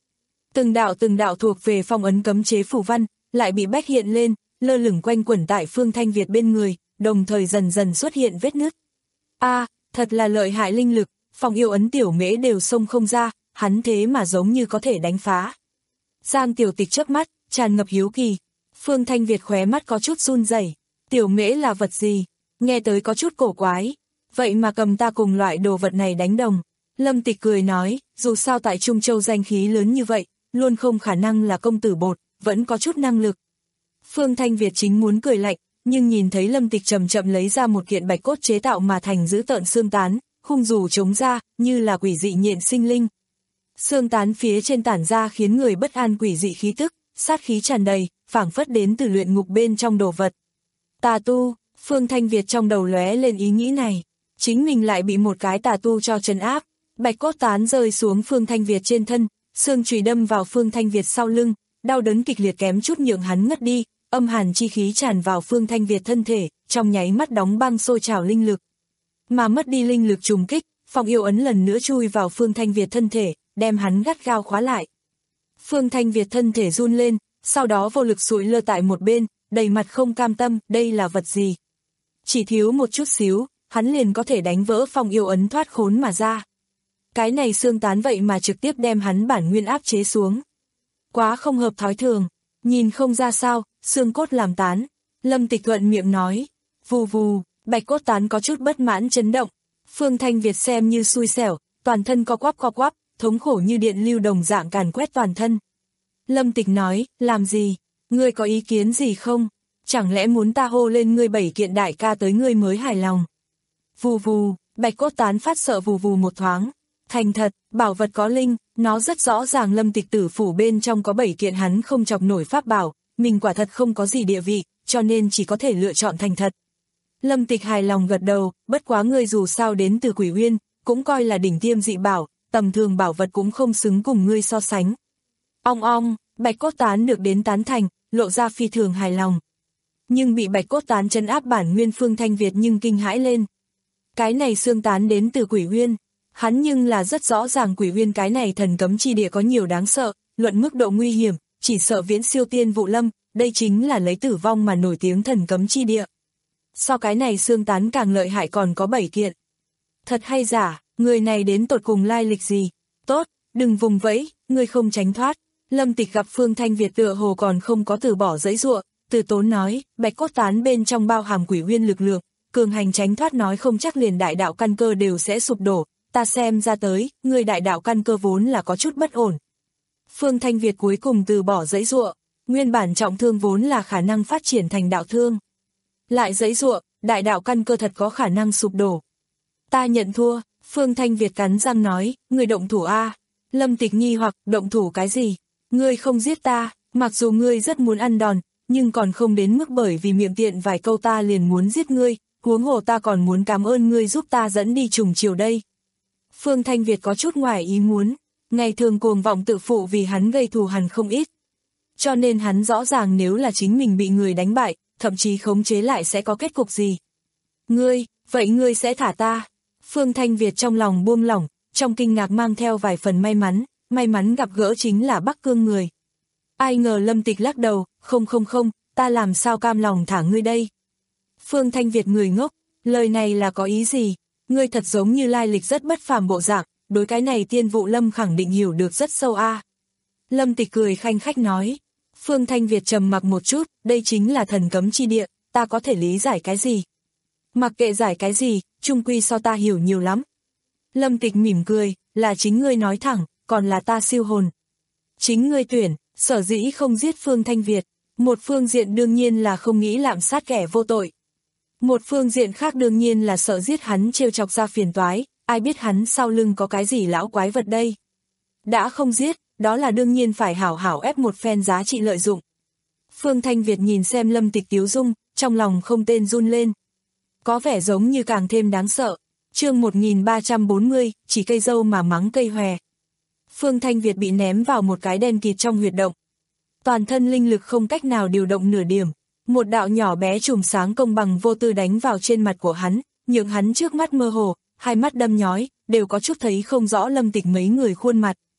Từng đạo từng đạo thuộc về phong ấn cấm chế phù văn, lại bị bách hiện lên, lơ lửng quanh quẩn tại Phương Thanh Việt bên người, đồng thời dần dần xuất hiện vết nứt. A, thật là lợi hại linh lực, phong yêu ấn tiểu mễ đều xông không ra, hắn thế mà giống như có thể đánh phá. Giang Tiểu Tịch chớp mắt, tràn ngập hiếu kỳ. Phương Thanh Việt khóe mắt có chút run rẩy. Tiểu mễ là vật gì? Nghe tới có chút cổ quái. Vậy mà cầm ta cùng loại đồ vật này đánh đồng. Lâm Tịch cười nói, dù sao tại Trung Châu danh khí lớn như vậy, luôn không khả năng là công tử bột, vẫn có chút năng lực. Phương Thanh Việt chính muốn cười lạnh, nhưng nhìn thấy Lâm Tịch chậm chậm lấy ra một kiện bạch cốt chế tạo mà thành dữ tợn xương tán, khung dù chống ra, như là quỷ dị nhện sinh linh. Xương tán phía trên tản ra khiến người bất an quỷ dị khí tức, sát khí tràn đầy, phảng phất đến từ luyện ngục bên trong đồ vật. Tà tu, Phương Thanh Việt trong đầu lóe lên ý nghĩ này, chính mình lại bị một cái tà tu cho trấn áp. Bạch cốt tán rơi xuống Phương Thanh Việt trên thân, xương chùy đâm vào Phương Thanh Việt sau lưng, đau đớn kịch liệt kém chút nhượng hắn ngất đi, âm hàn chi khí tràn vào Phương Thanh Việt thân thể, trong nháy mắt đóng băng sôi trào linh lực. Mà mất đi linh lực trùng kích, phong yêu ấn lần nữa chui vào Phương Thanh Việt thân thể, đem hắn gắt gao khóa lại. Phương Thanh Việt thân thể run lên, sau đó vô lực sụi lơ tại một bên, đầy mặt không cam tâm, đây là vật gì? Chỉ thiếu một chút xíu, hắn liền có thể đánh vỡ phong yêu ấn thoát khốn mà ra. Cái này xương tán vậy mà trực tiếp đem hắn bản nguyên áp chế xuống. Quá không hợp thói thường, nhìn không ra sao, xương cốt làm tán. Lâm Tịch thuận miệng nói, vù vù, bạch cốt tán có chút bất mãn chấn động. Phương Thanh Việt xem như xui xẻo, toàn thân co quắp co quắp, thống khổ như điện lưu đồng dạng càn quét toàn thân. Lâm Tịch nói, làm gì? Ngươi có ý kiến gì không? Chẳng lẽ muốn ta hô lên ngươi bảy kiện đại ca tới ngươi mới hài lòng? Vù vù, bạch cốt tán phát sợ vù vù một thoáng. Thành thật, bảo vật có linh, nó rất rõ ràng Lâm Tịch tử phủ bên trong có bảy kiện hắn không chọc nổi pháp bảo, mình quả thật không có gì địa vị, cho nên chỉ có thể lựa chọn thành thật. Lâm Tịch hài lòng gật đầu, bất quá ngươi dù sao đến từ Quỷ Uyên, cũng coi là đỉnh tiêm dị bảo, tầm thường bảo vật cũng không xứng cùng ngươi so sánh. Ong ong, bạch cốt tán được đến tán thành, lộ ra phi thường hài lòng. Nhưng bị bạch cốt tán trấn áp bản nguyên Phương Thanh Việt nhưng kinh hãi lên. Cái này xương tán đến từ Quỷ Uyên, hắn nhưng là rất rõ ràng Quỷ Uyên cái này thần cấm chi địa có nhiều đáng sợ, luận mức độ nguy hiểm, chỉ sợ viễn siêu Tiên Vụ Lâm, đây chính là lấy tử vong mà nổi tiếng thần cấm chi địa. So cái này xương tán càng lợi hại còn có bảy kiện. Thật hay giả, người này đến tột cùng lai lịch gì? Tốt, đừng vùng vẫy, ngươi không tránh thoát. Lâm Tịch gặp Phương Thanh Việt tựa hồ còn không có từ bỏ giãy giụa, từ tốn nói, bạch cốt tán bên trong bao hàm Quỷ Uyên lực lượng, cường hành tránh thoát nói không chắc liền đại đạo căn cơ đều sẽ sụp đổ, ta xem ra tới, người đại đạo căn cơ vốn là có chút bất ổn. Phương Thanh Việt cuối cùng từ bỏ giãy giụa, nguyên bản trọng thương vốn là khả năng phát triển thành đạo thương. Lại giãy giụa, đại đạo căn cơ thật có khả năng sụp đổ. Ta nhận thua, Phương Thanh Việt cắn răng nói, người động thủ a. Lâm Tịch nghi hoặc, động thủ cái gì? Ngươi không giết ta, mặc dù ngươi rất muốn ăn đòn, nhưng còn không đến mức bởi vì miệng tiện vài câu ta liền muốn giết ngươi, huống hồ ta còn muốn cảm ơn ngươi giúp ta dẫn đi trùng chiều đây. Phương Thanh Việt có chút ngoài ý muốn, ngày thường cuồng vọng tự phụ vì hắn gây thù hằn không ít. Cho nên hắn rõ ràng nếu là chính mình bị người đánh bại, thậm chí khống chế lại sẽ có kết cục gì. Ngươi, vậy ngươi sẽ thả ta? Phương Thanh Việt trong lòng buông lỏng, trong kinh ngạc mang theo vài phần may mắn, may mắn gặp gỡ chính là Bắc Cương người. Ai ngờ Lâm Tịch lắc đầu, không không không, ta làm sao cam lòng thả ngươi đây? Phương Thanh Việt người ngốc, lời này là có ý gì? Ngươi thật giống như lai lịch rất bất phàm bộ dạng, đối cái này Tiên Vụ Lâm khẳng định hiểu được rất sâu a. À. Lâm Tịch cười khanh khách nói. Phương Thanh Việt trầm mặc một chút, đây chính là thần cấm chi địa, ta có thể lý giải cái gì? Mặc kệ giải cái gì, chung quy so ta hiểu nhiều lắm. Lâm Tịch mỉm cười, là chính ngươi nói thẳng, còn là ta siêu hồn. Chính ngươi tuyển, sở dĩ không giết Phương Thanh Việt, một phương diện đương nhiên là không nghĩ lạm sát kẻ vô tội. Một phương diện khác đương nhiên là sợ giết hắn trêu chọc ra phiền toái, ai biết hắn sau lưng có cái gì lão quái vật đây. Đã không giết, đó là đương nhiên phải hảo hảo ép một phen giá trị lợi dụng. Phương Thanh Việt nhìn xem Lâm Tịch tiếu dung, trong lòng không tên run lên. Có vẻ giống như càng thêm đáng sợ. Chương một nghìn ba trăm bốn mươi, chỉ cây dâu mà mắng cây hòe. Phương Thanh Việt bị ném vào một cái đen kịt trong huyệt động. Toàn thân linh lực không cách nào điều động nửa điểm. Một đạo nhỏ bé chùm sáng công bằng vô tư đánh vào trên mặt của hắn, nhượng hắn trước mắt mơ hồ, hai mắt đâm nhói, đều có chút thấy không rõ Lâm Tịch mấy người khuôn mặt.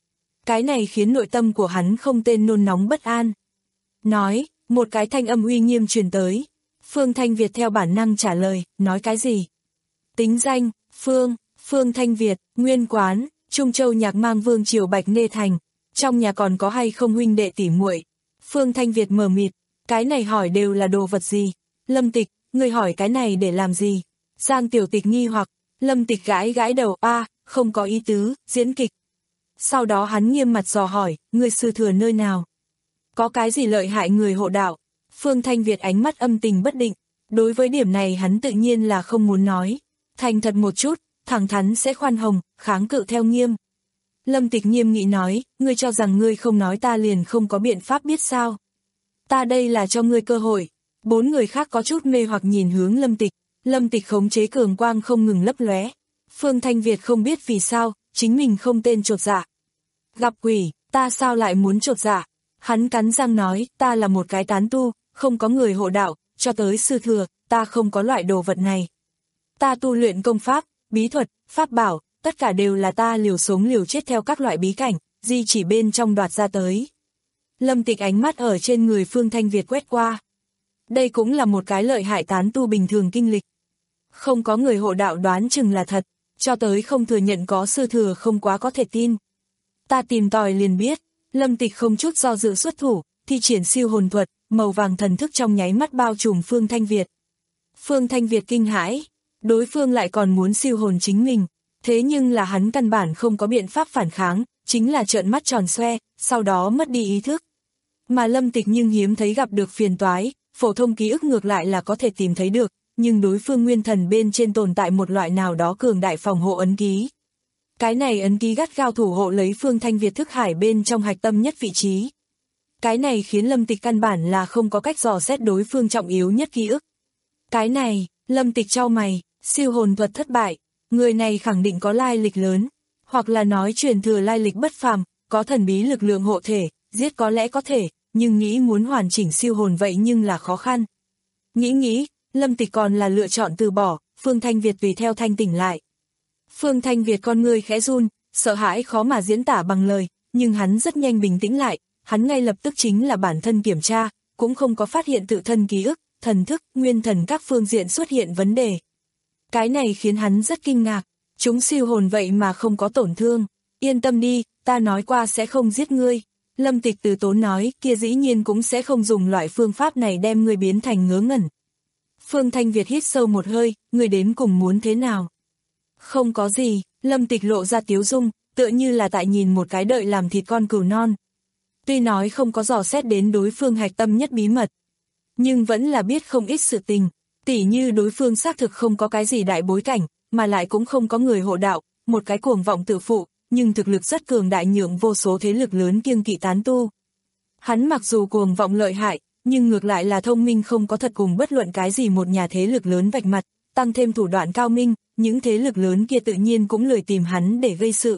Cái này khiến nội tâm của hắn không tên nôn nóng bất an. Nói, một cái thanh âm uy nghiêm truyền tới. Phương Thanh Việt theo bản năng trả lời, nói cái gì? Tính danh, Phương, Phương Thanh Việt, nguyên quán, Trung Châu Nhạc Mang Vương triều Bạch Nê Thành. Trong nhà còn có hay không huynh đệ tỉ muội? Phương Thanh Việt mờ mịt, cái này hỏi đều là đồ vật gì? Lâm Tịch, ngươi hỏi cái này để làm gì? Giang Tiểu Tịch nghi hoặc, Lâm Tịch gãi gãi đầu, a, không có ý tứ, diễn kịch. Sau đó hắn nghiêm mặt dò hỏi, ngươi sư thừa nơi nào? Có cái gì lợi hại người hộ đạo? Phương Thanh Việt ánh mắt âm tình bất định, đối với điểm này hắn tự nhiên là không muốn nói. Thành thật một chút, thẳng thắn sẽ khoan hồng, kháng cự theo nghiêm. Lâm Tịch nghiêm nghị nói, ngươi cho rằng ngươi không nói ta liền không có biện pháp biết sao? Ta đây là cho ngươi cơ hội. Bốn người khác có chút mê hoặc nhìn hướng Lâm Tịch, Lâm Tịch khống chế cường quang không ngừng lấp lóe. Phương Thanh Việt không biết vì sao, chính mình không tên chột dạ. Gặp quỷ, ta sao lại muốn chột dạ? Hắn cắn răng nói, ta là một cái tán tu, không có người hộ đạo, cho tới sư thừa, ta không có loại đồ vật này. Ta tu luyện công pháp, bí thuật, pháp bảo, tất cả đều là ta liều sống liều chết theo các loại bí cảnh, di chỉ bên trong đoạt ra tới. Lâm Tịch ánh mắt ở trên người Phương Thanh Việt quét qua. Đây cũng là một cái lợi hại tán tu bình thường kinh lịch. Không có người hộ đạo đoán chừng là thật, cho tới không thừa nhận có sư thừa không quá có thể tin. Ta tìm tòi liền biết, Lâm Tịch không chút do dự xuất thủ, thi triển siêu hồn thuật, màu vàng thần thức trong nháy mắt bao trùm Phương Thanh Việt. Phương Thanh Việt kinh hãi, đối phương lại còn muốn siêu hồn chính mình, thế nhưng là hắn căn bản không có biện pháp phản kháng, chính là trợn mắt tròn xoe, sau đó mất đi ý thức. Mà Lâm Tịch nhưng hiếm thấy gặp được phiền toái, phổ thông ký ức ngược lại là có thể tìm thấy được, nhưng đối phương nguyên thần bên trên tồn tại một loại nào đó cường đại phòng hộ ấn ký. Cái này ấn ký gắt gao thủ hộ lấy Phương Thanh Việt thức hải bên trong hạch tâm nhất vị trí. Cái này khiến Lâm Tịch căn bản là không có cách dò xét đối phương trọng yếu nhất ký ức. Cái này, Lâm Tịch chau mày, siêu hồn thuật thất bại, người này khẳng định có lai lịch lớn, hoặc là nói truyền thừa lai lịch bất phàm, có thần bí lực lượng hộ thể, giết có lẽ có thể, nhưng nghĩ muốn hoàn chỉnh siêu hồn vậy nhưng là khó khăn. Nghĩ nghĩ, Lâm Tịch còn là lựa chọn từ bỏ, Phương Thanh Việt tùy theo thanh tỉnh lại. Phương Thanh Việt con người khẽ run, sợ hãi khó mà diễn tả bằng lời, nhưng hắn rất nhanh bình tĩnh lại, hắn ngay lập tức chính là bản thân kiểm tra, cũng không có phát hiện tự thân ký ức, thần thức, nguyên thần các phương diện xuất hiện vấn đề. Cái này khiến hắn rất kinh ngạc, chúng siêu hồn vậy mà không có tổn thương, yên tâm đi, ta nói qua sẽ không giết ngươi. Lâm Tịch từ tốn nói, kia dĩ nhiên cũng sẽ không dùng loại phương pháp này đem ngươi biến thành ngớ ngẩn. Phương Thanh Việt hít sâu một hơi, ngươi đến cùng muốn thế nào? Không có gì, Lâm Tịch lộ ra tiếu dung, tựa như là tại nhìn một cái đợi làm thịt con cừu non. Tuy nói không có dò xét đến đối phương hạch tâm nhất bí mật, nhưng vẫn là biết không ít sự tình, tỉ như đối phương xác thực không có cái gì đại bối cảnh, mà lại cũng không có người hộ đạo, một cái cuồng vọng tự phụ, nhưng thực lực rất cường đại nhượng vô số thế lực lớn kiêng kỵ tán tu. Hắn mặc dù cuồng vọng lợi hại, nhưng ngược lại là thông minh không có thật cùng bất luận cái gì một nhà thế lực lớn vạch mặt, tăng thêm thủ đoạn cao minh, những thế lực lớn kia tự nhiên cũng lười tìm hắn để gây sự.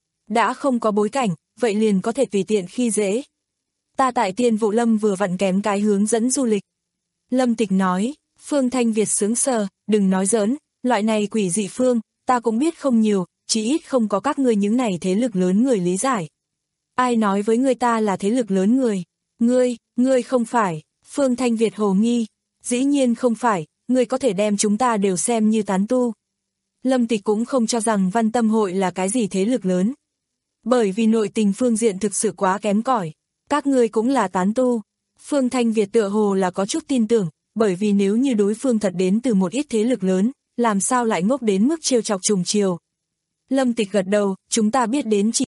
Đã không có bối cảnh, vậy liền có thể tùy tiện khi dễ. Ta tại Tiên Vụ Lâm vừa vặn kém cái hướng dẫn du lịch. Lâm Tịch nói, Phương Thanh Việt sướng sờ, đừng nói giỡn, loại này quỷ dị phương, ta cũng biết không nhiều, chỉ ít không có các ngươi những này thế lực lớn người lý giải. Ai nói với ngươi ta là thế lực lớn người? Ngươi, ngươi không phải. Phương Thanh Việt hồ nghi, dĩ nhiên không phải, ngươi có thể đem chúng ta đều xem như tán tu. Lâm Tịch cũng không cho rằng Văn Tâm Hội là cái gì thế lực lớn. Bởi vì nội tình phương diện thực sự quá kém cỏi. Các ngươi cũng là tán tu. Phương Thanh Việt tựa hồ là có chút tin tưởng, bởi vì nếu như đối phương thật đến từ một ít thế lực lớn, làm sao lại ngốc đến mức trêu chọc trùng chiều. Lâm Tịch gật đầu, chúng ta biết đến chỉ.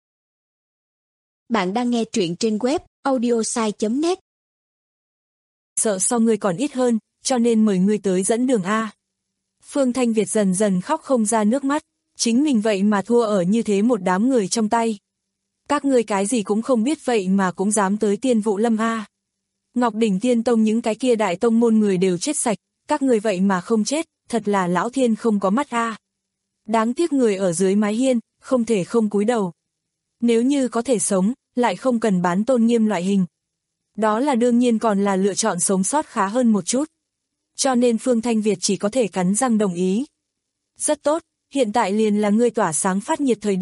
Bạn đang nghe truyện trên web audiosai chấm net. Sợ so ngươi còn ít hơn, cho nên mời ngươi tới dẫn đường A. Phương Thanh Việt dần dần khóc không ra nước mắt, chính mình vậy mà thua ở như thế một đám người trong tay. Các ngươi cái gì cũng không biết vậy mà cũng dám tới Tiên Vụ Lâm A. Ngọc Đỉnh Tiên Tông những cái kia đại tông môn người đều chết sạch, các ngươi vậy mà không chết, thật là lão thiên không có mắt A. Đáng tiếc người ở dưới mái hiên, không thể không cúi đầu. Nếu như có thể sống, lại không cần bán tôn nghiêm loại hình. Đó là đương nhiên còn là lựa chọn sống sót khá hơn một chút. Cho nên Phương Thanh Việt chỉ có thể cắn răng đồng ý. Rất tốt, hiện tại liền là ngươi tỏa sáng phát nhiệt thời điểm,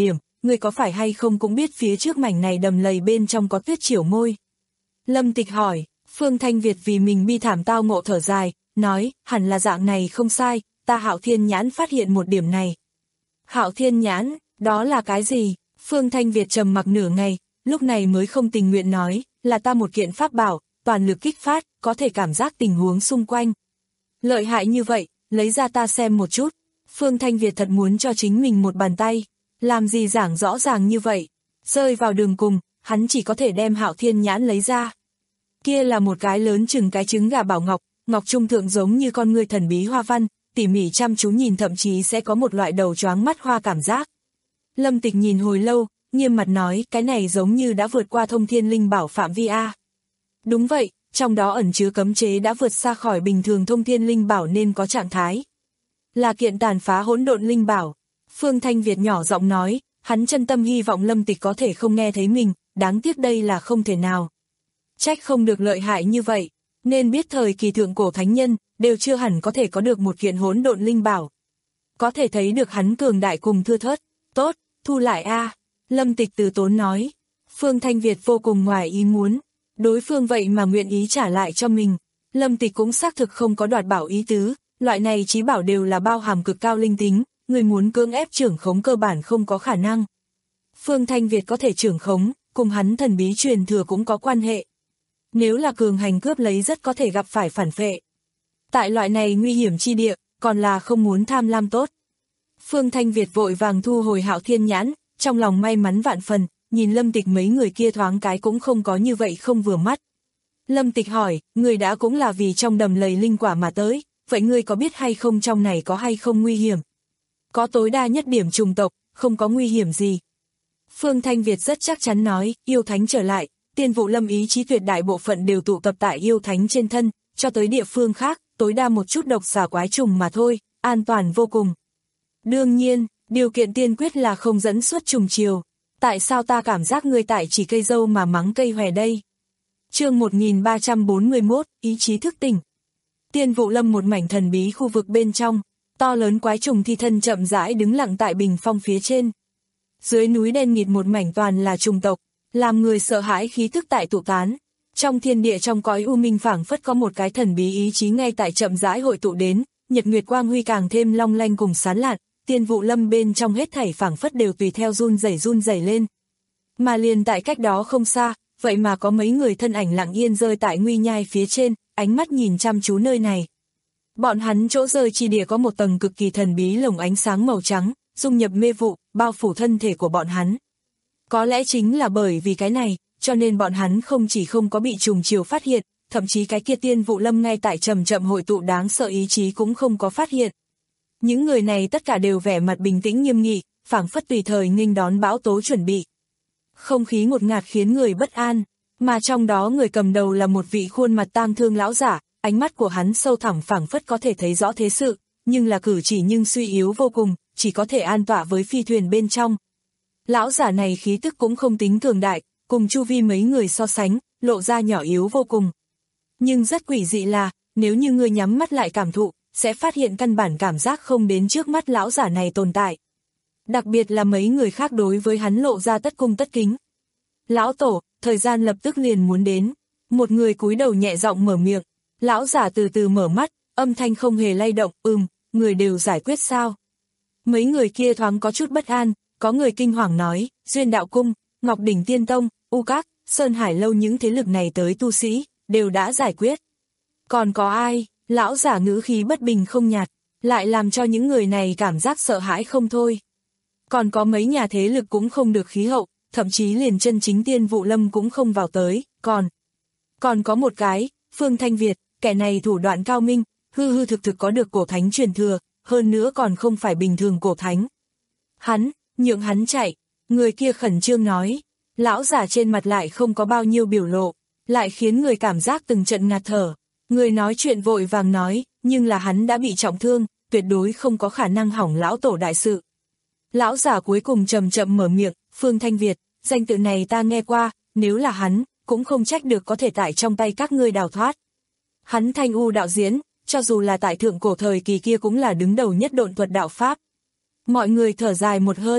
ngươi có phải hay không cũng biết phía trước mảnh này đầm lầy bên trong có tuyết triểu môi? Lâm Tịch hỏi. Phương Thanh Việt vì mình bi thảm tao ngộ thở dài, nói, hẳn là dạng này không sai, ta Hạo Thiên Nhãn phát hiện một điểm này. Hạo Thiên Nhãn, đó là cái gì? Phương Thanh Việt trầm mặc nửa ngày, lúc này mới không tình nguyện nói, là ta một kiện pháp bảo, toàn lực kích phát, có thể cảm giác tình huống xung quanh. Lợi hại như vậy, lấy ra ta xem một chút. Phương Thanh Việt thật muốn cho chính mình một bàn tay, làm gì giảng rõ ràng như vậy. Rơi vào đường cùng, hắn chỉ có thể đem Hạo Thiên Nhãn lấy ra. Kia là một cái lớn chừng cái trứng gà bảo ngọc, ngọc trung thượng giống như con ngươi thần bí hoa văn, tỉ mỉ chăm chú nhìn thậm chí sẽ có một loại đầu choáng mắt hoa cảm giác. Lâm Tịch nhìn hồi lâu, nghiêm mặt nói, cái này giống như đã vượt qua thông thiên linh bảo phạm vi A. Đúng vậy, trong đó ẩn chứa cấm chế đã vượt xa khỏi bình thường thông thiên linh bảo nên có trạng thái. Là kiện tàn phá hỗn độn linh bảo. Phương Thanh Việt nhỏ giọng nói, hắn chân tâm hy vọng Lâm Tịch có thể không nghe thấy mình, đáng tiếc đây là không thể nào. Trách không được lợi hại như vậy, nên biết thời kỳ thượng cổ thánh nhân, đều chưa hẳn có thể có được một kiện hỗn độn linh bảo. Có thể thấy được hắn cường đại cùng thưa thớt, tốt, thu lại a. Lâm Tịch từ tốn nói. Phương Thanh Việt vô cùng ngoài ý muốn, đối phương vậy mà nguyện ý trả lại cho mình. Lâm Tịch cũng xác thực không có đoạt bảo ý tứ, loại này chí bảo đều là bao hàm cực cao linh tính, người muốn cưỡng ép trưởng khống cơ bản không có khả năng. Phương Thanh Việt có thể trưởng khống, cùng hắn thần bí truyền thừa cũng có quan hệ. Nếu là cường hành cướp lấy rất có thể gặp phải phản phệ. Tại loại này nguy hiểm chi địa, còn là không muốn tham lam tốt. Phương Thanh Việt vội vàng thu hồi Hạo Thiên Nhãn, trong lòng may mắn vạn phần, nhìn Lâm Tịch mấy người kia thoáng cái cũng không có như vậy không vừa mắt. Lâm Tịch hỏi, người đã cũng là vì trong đầm lầy linh quả mà tới, vậy ngươi có biết hay không trong này có hay không nguy hiểm? Có tối đa nhất điểm trùng tộc, không có nguy hiểm gì. Phương Thanh Việt rất chắc chắn nói, yêu thánh trở lại, Tiên Vụ Lâm ý chí tuyệt đại bộ phận đều tụ tập tại yêu thánh trên thân, cho tới địa phương khác, tối đa một chút độc xà quái trùng mà thôi, an toàn vô cùng. Đương nhiên, điều kiện tiên quyết là không dẫn xuất trùng chiều. Tại sao ta cảm giác ngươi tại chỉ cây dâu mà mắng cây hòe đây? Chương một nghìn ba trăm bốn mươi mốt, ý chí thức tỉnh. Tiên Vụ Lâm một mảnh thần bí khu vực bên trong, to lớn quái trùng thi thân chậm rãi đứng lặng tại bình phong phía trên. Dưới núi đen nghịt một mảnh toàn là trùng tộc, làm người sợ hãi khí tức tại tụ tán. Trong thiên địa trong cõi u minh phảng phất có một cái thần bí ý chí ngay tại chậm rãi hội tụ đến, nhật nguyệt quang huy càng thêm long lanh cùng sáng lạn, Tiên Vụ Lâm bên trong hết thảy phảng phất đều tùy theo run rẩy run rẩy lên. Mà liền tại cách đó không xa, vậy mà có mấy người thân ảnh lặng yên rơi tại nguy nhai phía trên, ánh mắt nhìn chăm chú nơi này. Bọn hắn chỗ rơi chi địa có một tầng cực kỳ thần bí lồng ánh sáng màu trắng, dung nhập mê vụ, bao phủ thân thể của bọn hắn. Có lẽ chính là bởi vì cái này, cho nên bọn hắn không chỉ không có bị trùng chiều phát hiện, thậm chí cái kia Tiên Vụ Lâm ngay tại chậm chậm hội tụ đáng sợ ý chí cũng không có phát hiện. Những người này tất cả đều vẻ mặt bình tĩnh nghiêm nghị, phảng phất tùy thời nghênh đón bão tố chuẩn bị. Không khí ngột ngạt khiến người bất an, mà trong đó người cầm đầu là một vị khuôn mặt tang thương lão giả, ánh mắt của hắn sâu thẳm phảng phất có thể thấy rõ thế sự, nhưng là cử chỉ nhưng suy yếu vô cùng, chỉ có thể an tọa với phi thuyền bên trong. Lão giả này khí tức cũng không tính cường đại, cùng chu vi mấy người so sánh, lộ ra nhỏ yếu vô cùng. Nhưng rất quỷ dị là, nếu như người nhắm mắt lại cảm thụ, sẽ phát hiện căn bản cảm giác không đến trước mắt lão giả này tồn tại. Đặc biệt là mấy người khác đối với hắn lộ ra tất cung tất kính. Lão tổ, thời gian lập tức liền muốn đến. Một người cúi đầu nhẹ giọng mở miệng. Lão giả từ từ mở mắt, âm thanh không hề lay động, ừm, người đều giải quyết sao? Mấy người kia thoáng có chút bất an, có người kinh hoàng nói, Duyên Đạo Cung, Ngọc Đỉnh Tiên Tông, U Các, Sơn Hải Lâu những thế lực này tới tu sĩ, đều đã giải quyết. Còn có ai? Lão giả ngữ khí bất bình không nhạt, lại làm cho những người này cảm giác sợ hãi không thôi. Còn có mấy nhà thế lực cũng không được khí hậu, thậm chí liền chân chính Tiên Vụ Lâm cũng không vào tới, còn... Còn có một cái, Phương Thanh Việt, kẻ này thủ đoạn cao minh, hư hư thực thực có được cổ thánh truyền thừa, hơn nữa còn không phải bình thường cổ thánh. Hắn, nhượng hắn chạy, người kia khẩn trương nói, lão giả trên mặt lại không có bao nhiêu biểu lộ, lại khiến người cảm giác từng trận ngạt thở. Người nói chuyện vội vàng nói, nhưng là hắn đã bị trọng thương, tuyệt đối không có khả năng hỏng lão tổ đại sự. Lão giả cuối cùng chậm chậm mở miệng, Phương Thanh Việt, danh tự này ta nghe qua, nếu là hắn, cũng không trách được có thể tại trong tay các ngươi đào thoát. Hắn thanh u đạo diễn, cho dù là tại thượng cổ thời kỳ kia cũng là đứng đầu nhất độn thuật đạo pháp. Mọi người thở dài một hơi,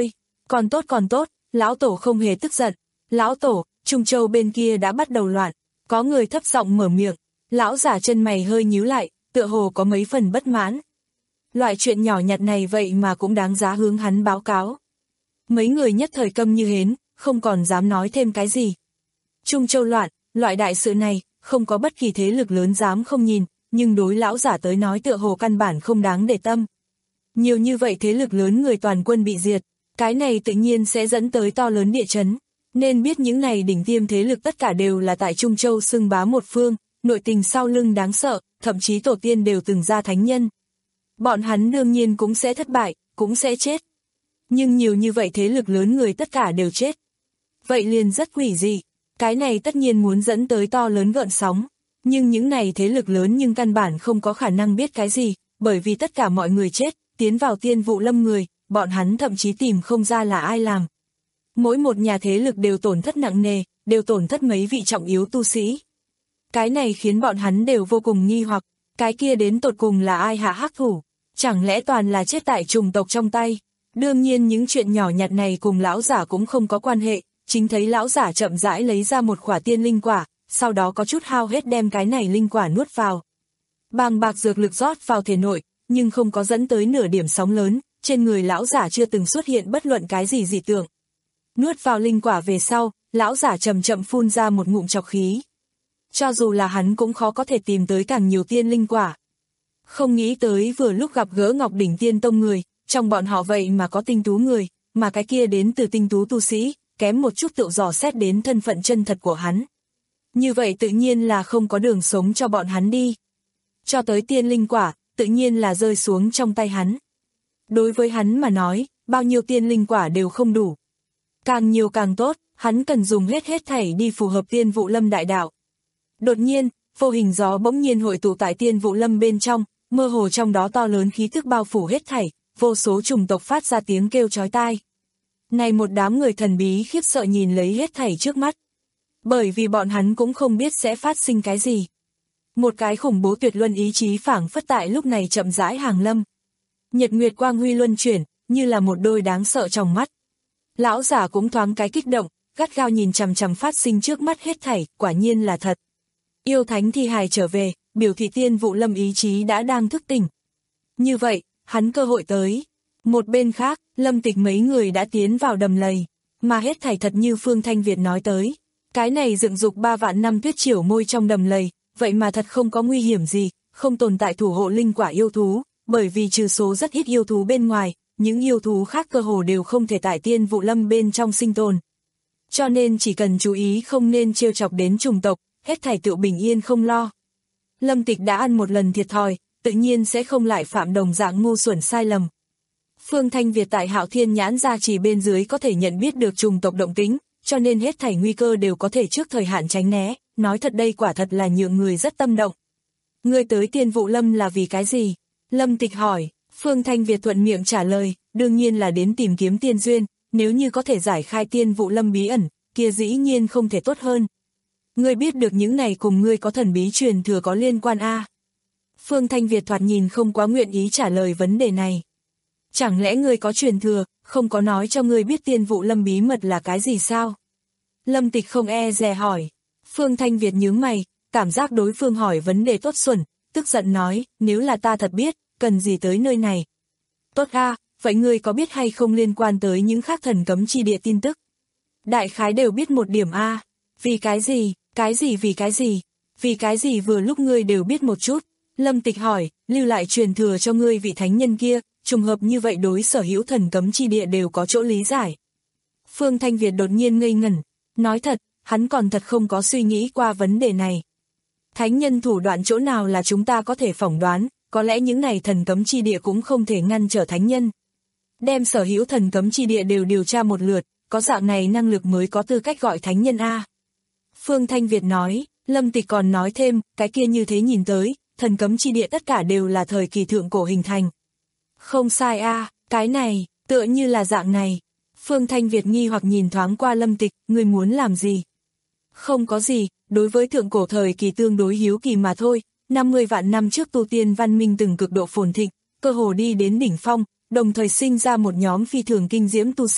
Còn tốt còn tốt, lão tổ không hề tức giận. Lão tổ, Trung Châu bên kia đã bắt đầu loạn. Có người thấp giọng mở miệng. Lão giả chân mày hơi nhíu lại, tựa hồ có mấy phần bất mãn. Loại chuyện nhỏ nhặt này vậy mà cũng đáng giá hướng hắn báo cáo. Mấy người nhất thời câm như hến, không còn dám nói thêm cái gì. Trung Châu loạn, loại đại sự này, không có bất kỳ thế lực lớn dám không nhìn, nhưng đối lão giả tới nói tựa hồ căn bản không đáng để tâm. Nhiều như vậy thế lực lớn người toàn quân bị diệt, cái này tự nhiên sẽ dẫn tới to lớn địa chấn. Nên biết những này đỉnh tiêm thế lực tất cả đều là tại Trung Châu xưng bá một phương, nội tình sau lưng đáng sợ, thậm chí tổ tiên đều từng ra thánh nhân. Bọn hắn đương nhiên cũng sẽ thất bại, cũng sẽ chết. Nhưng nhiều như vậy thế lực lớn người tất cả đều chết. Vậy liền rất quỷ dị, cái này tất nhiên muốn dẫn tới to lớn gợn sóng. Nhưng những này thế lực lớn nhưng căn bản không có khả năng biết cái gì, bởi vì tất cả mọi người chết, tiến vào tiên vụ lâm người, bọn hắn thậm chí tìm không ra là ai làm. Mỗi một nhà thế lực đều tổn thất nặng nề, đều tổn thất mấy vị trọng yếu tu sĩ. Cái này khiến bọn hắn đều vô cùng nghi hoặc, cái kia đến tột cùng là ai hạ hắc thủ, chẳng lẽ toàn là chết tại trùng tộc trong tay. Đương nhiên những chuyện nhỏ nhặt này cùng lão giả cũng không có quan hệ, chính thấy lão giả chậm rãi lấy ra một quả tiên linh quả, sau đó có chút hao hết đem cái này linh quả nuốt vào. Bàng bạc dược lực rót vào thể nội, nhưng không có dẫn tới nửa điểm sóng lớn, trên người lão giả chưa từng xuất hiện bất luận cái gì dị tượng. Nuốt vào linh quả về sau, lão giả chậm chậm phun ra một ngụm trọc khí. Cho dù là hắn cũng khó có thể tìm tới càng nhiều tiên linh quả. Không nghĩ tới vừa lúc gặp gỡ Ngọc Đỉnh Tiên Tông người, trong bọn họ vậy mà có tinh tú người, mà cái kia đến từ tinh tú tu sĩ, kém một chút tự dò xét đến thân phận chân thật của hắn. Như vậy tự nhiên là không có đường sống cho bọn hắn đi. Cho tới tiên linh quả, tự nhiên là rơi xuống trong tay hắn. Đối với hắn mà nói, bao nhiêu tiên linh quả đều không đủ. Càng nhiều càng tốt, hắn cần dùng hết hết thảy đi phù hợp tiên vụ lâm đại đạo. Đột nhiên, vô hình gió bỗng nhiên hội tụ tại tiên vụ lâm bên trong, mơ hồ trong đó to lớn khí thức bao phủ hết thảy, vô số chủng tộc phát ra tiếng kêu chói tai. Này một đám người thần bí khiếp sợ nhìn lấy hết thảy trước mắt. Bởi vì bọn hắn cũng không biết sẽ phát sinh cái gì. Một cái khủng bố tuyệt luân ý chí phảng phất tại lúc này chậm rãi hàng lâm. Nhật nguyệt quang huy luân chuyển, như là một đôi đáng sợ trong mắt. Lão giả cũng thoáng cái kích động, gắt gao nhìn chằm chằm phát sinh trước mắt hết thảy, quả nhiên là thật. Yêu thánh thi hài trở về, biểu thị tiên vụ lâm ý chí đã đang thức tỉnh. Như vậy, hắn cơ hội tới. Một bên khác, Lâm Tịch mấy người đã tiến vào đầm lầy, mà hết thảy thật như Phương Thanh Việt nói tới. Cái này dựng dục ba vạn năm tuyết triểu môi trong đầm lầy, vậy mà thật không có nguy hiểm gì, không tồn tại thủ hộ linh quả yêu thú, bởi vì trừ số rất ít yêu thú bên ngoài, những yêu thú khác cơ hồ đều không thể tại tiên vụ lâm bên trong sinh tồn. Cho nên chỉ cần chú ý không nên trêu chọc đến chủng tộc, hết thảy tự bình yên không lo. Lâm Tịch đã ăn một lần thiệt thòi, tự nhiên sẽ không lại phạm đồng dạng ngu xuẩn sai lầm. Phương Thanh Việt tại Hạo Thiên nhãn gia trì bên dưới có thể nhận biết được chủng tộc động tĩnh, cho nên hết thảy nguy cơ đều có thể trước thời hạn tránh né, nói thật đây quả thật là nhượng người rất tâm động. Ngươi tới tiên vụ lâm là vì cái gì? Lâm Tịch hỏi, Phương Thanh Việt thuận miệng trả lời, đương nhiên là đến tìm kiếm tiên duyên, nếu như có thể giải khai tiên vụ lâm bí ẩn, kia dĩ nhiên không thể tốt hơn. Ngươi biết được những này cùng ngươi có thần bí truyền thừa có liên quan a? À? Phương Thanh Việt thoạt nhìn không quá nguyện ý trả lời vấn đề này. Chẳng lẽ ngươi có truyền thừa, không có nói cho ngươi biết tiên vụ lâm bí mật là cái gì sao? Lâm Tịch không e dè hỏi. Phương Thanh Việt nhướng mày, cảm giác đối phương hỏi vấn đề tốt xuẩn, tức giận nói, nếu là ta thật biết, cần gì tới nơi này? Tốt a, vậy ngươi có biết hay không liên quan tới những khác thần cấm chi địa tin tức? Đại khái đều biết một điểm a. À. Vì cái gì, cái gì vì cái gì, vì cái gì vừa lúc ngươi đều biết một chút? Lâm Tịch hỏi, lưu lại truyền thừa cho ngươi vị thánh nhân kia, trùng hợp như vậy đối sở hữu thần cấm chi địa đều có chỗ lý giải. Phương Thanh Việt đột nhiên ngây ngẩn, nói thật, hắn còn thật không có suy nghĩ qua vấn đề này. Thánh nhân thủ đoạn chỗ nào là chúng ta có thể phỏng đoán, có lẽ những này thần cấm chi địa cũng không thể ngăn trở thánh nhân. Đem sở hữu thần cấm chi địa đều điều tra một lượt, có dạng này năng lực mới có tư cách gọi thánh nhân a. Phương Thanh Việt nói, Lâm Tịch còn nói thêm, cái kia như thế nhìn tới, thần cấm chi địa tất cả đều là thời kỳ thượng cổ hình thành. Không sai a, à, cái này, tựa như là dạng này. Phương Thanh Việt nghi hoặc nhìn thoáng qua Lâm Tịch, ngươi muốn làm gì? Không có gì, đối với thượng cổ thời kỳ tương đối hiếu kỳ mà thôi, năm mươi vạn năm trước tu tiên văn minh từng cực độ phồn thịnh, cơ hồ đi đến đỉnh phong, đồng thời sinh ra một nhóm phi thường kinh diễm tu sĩ,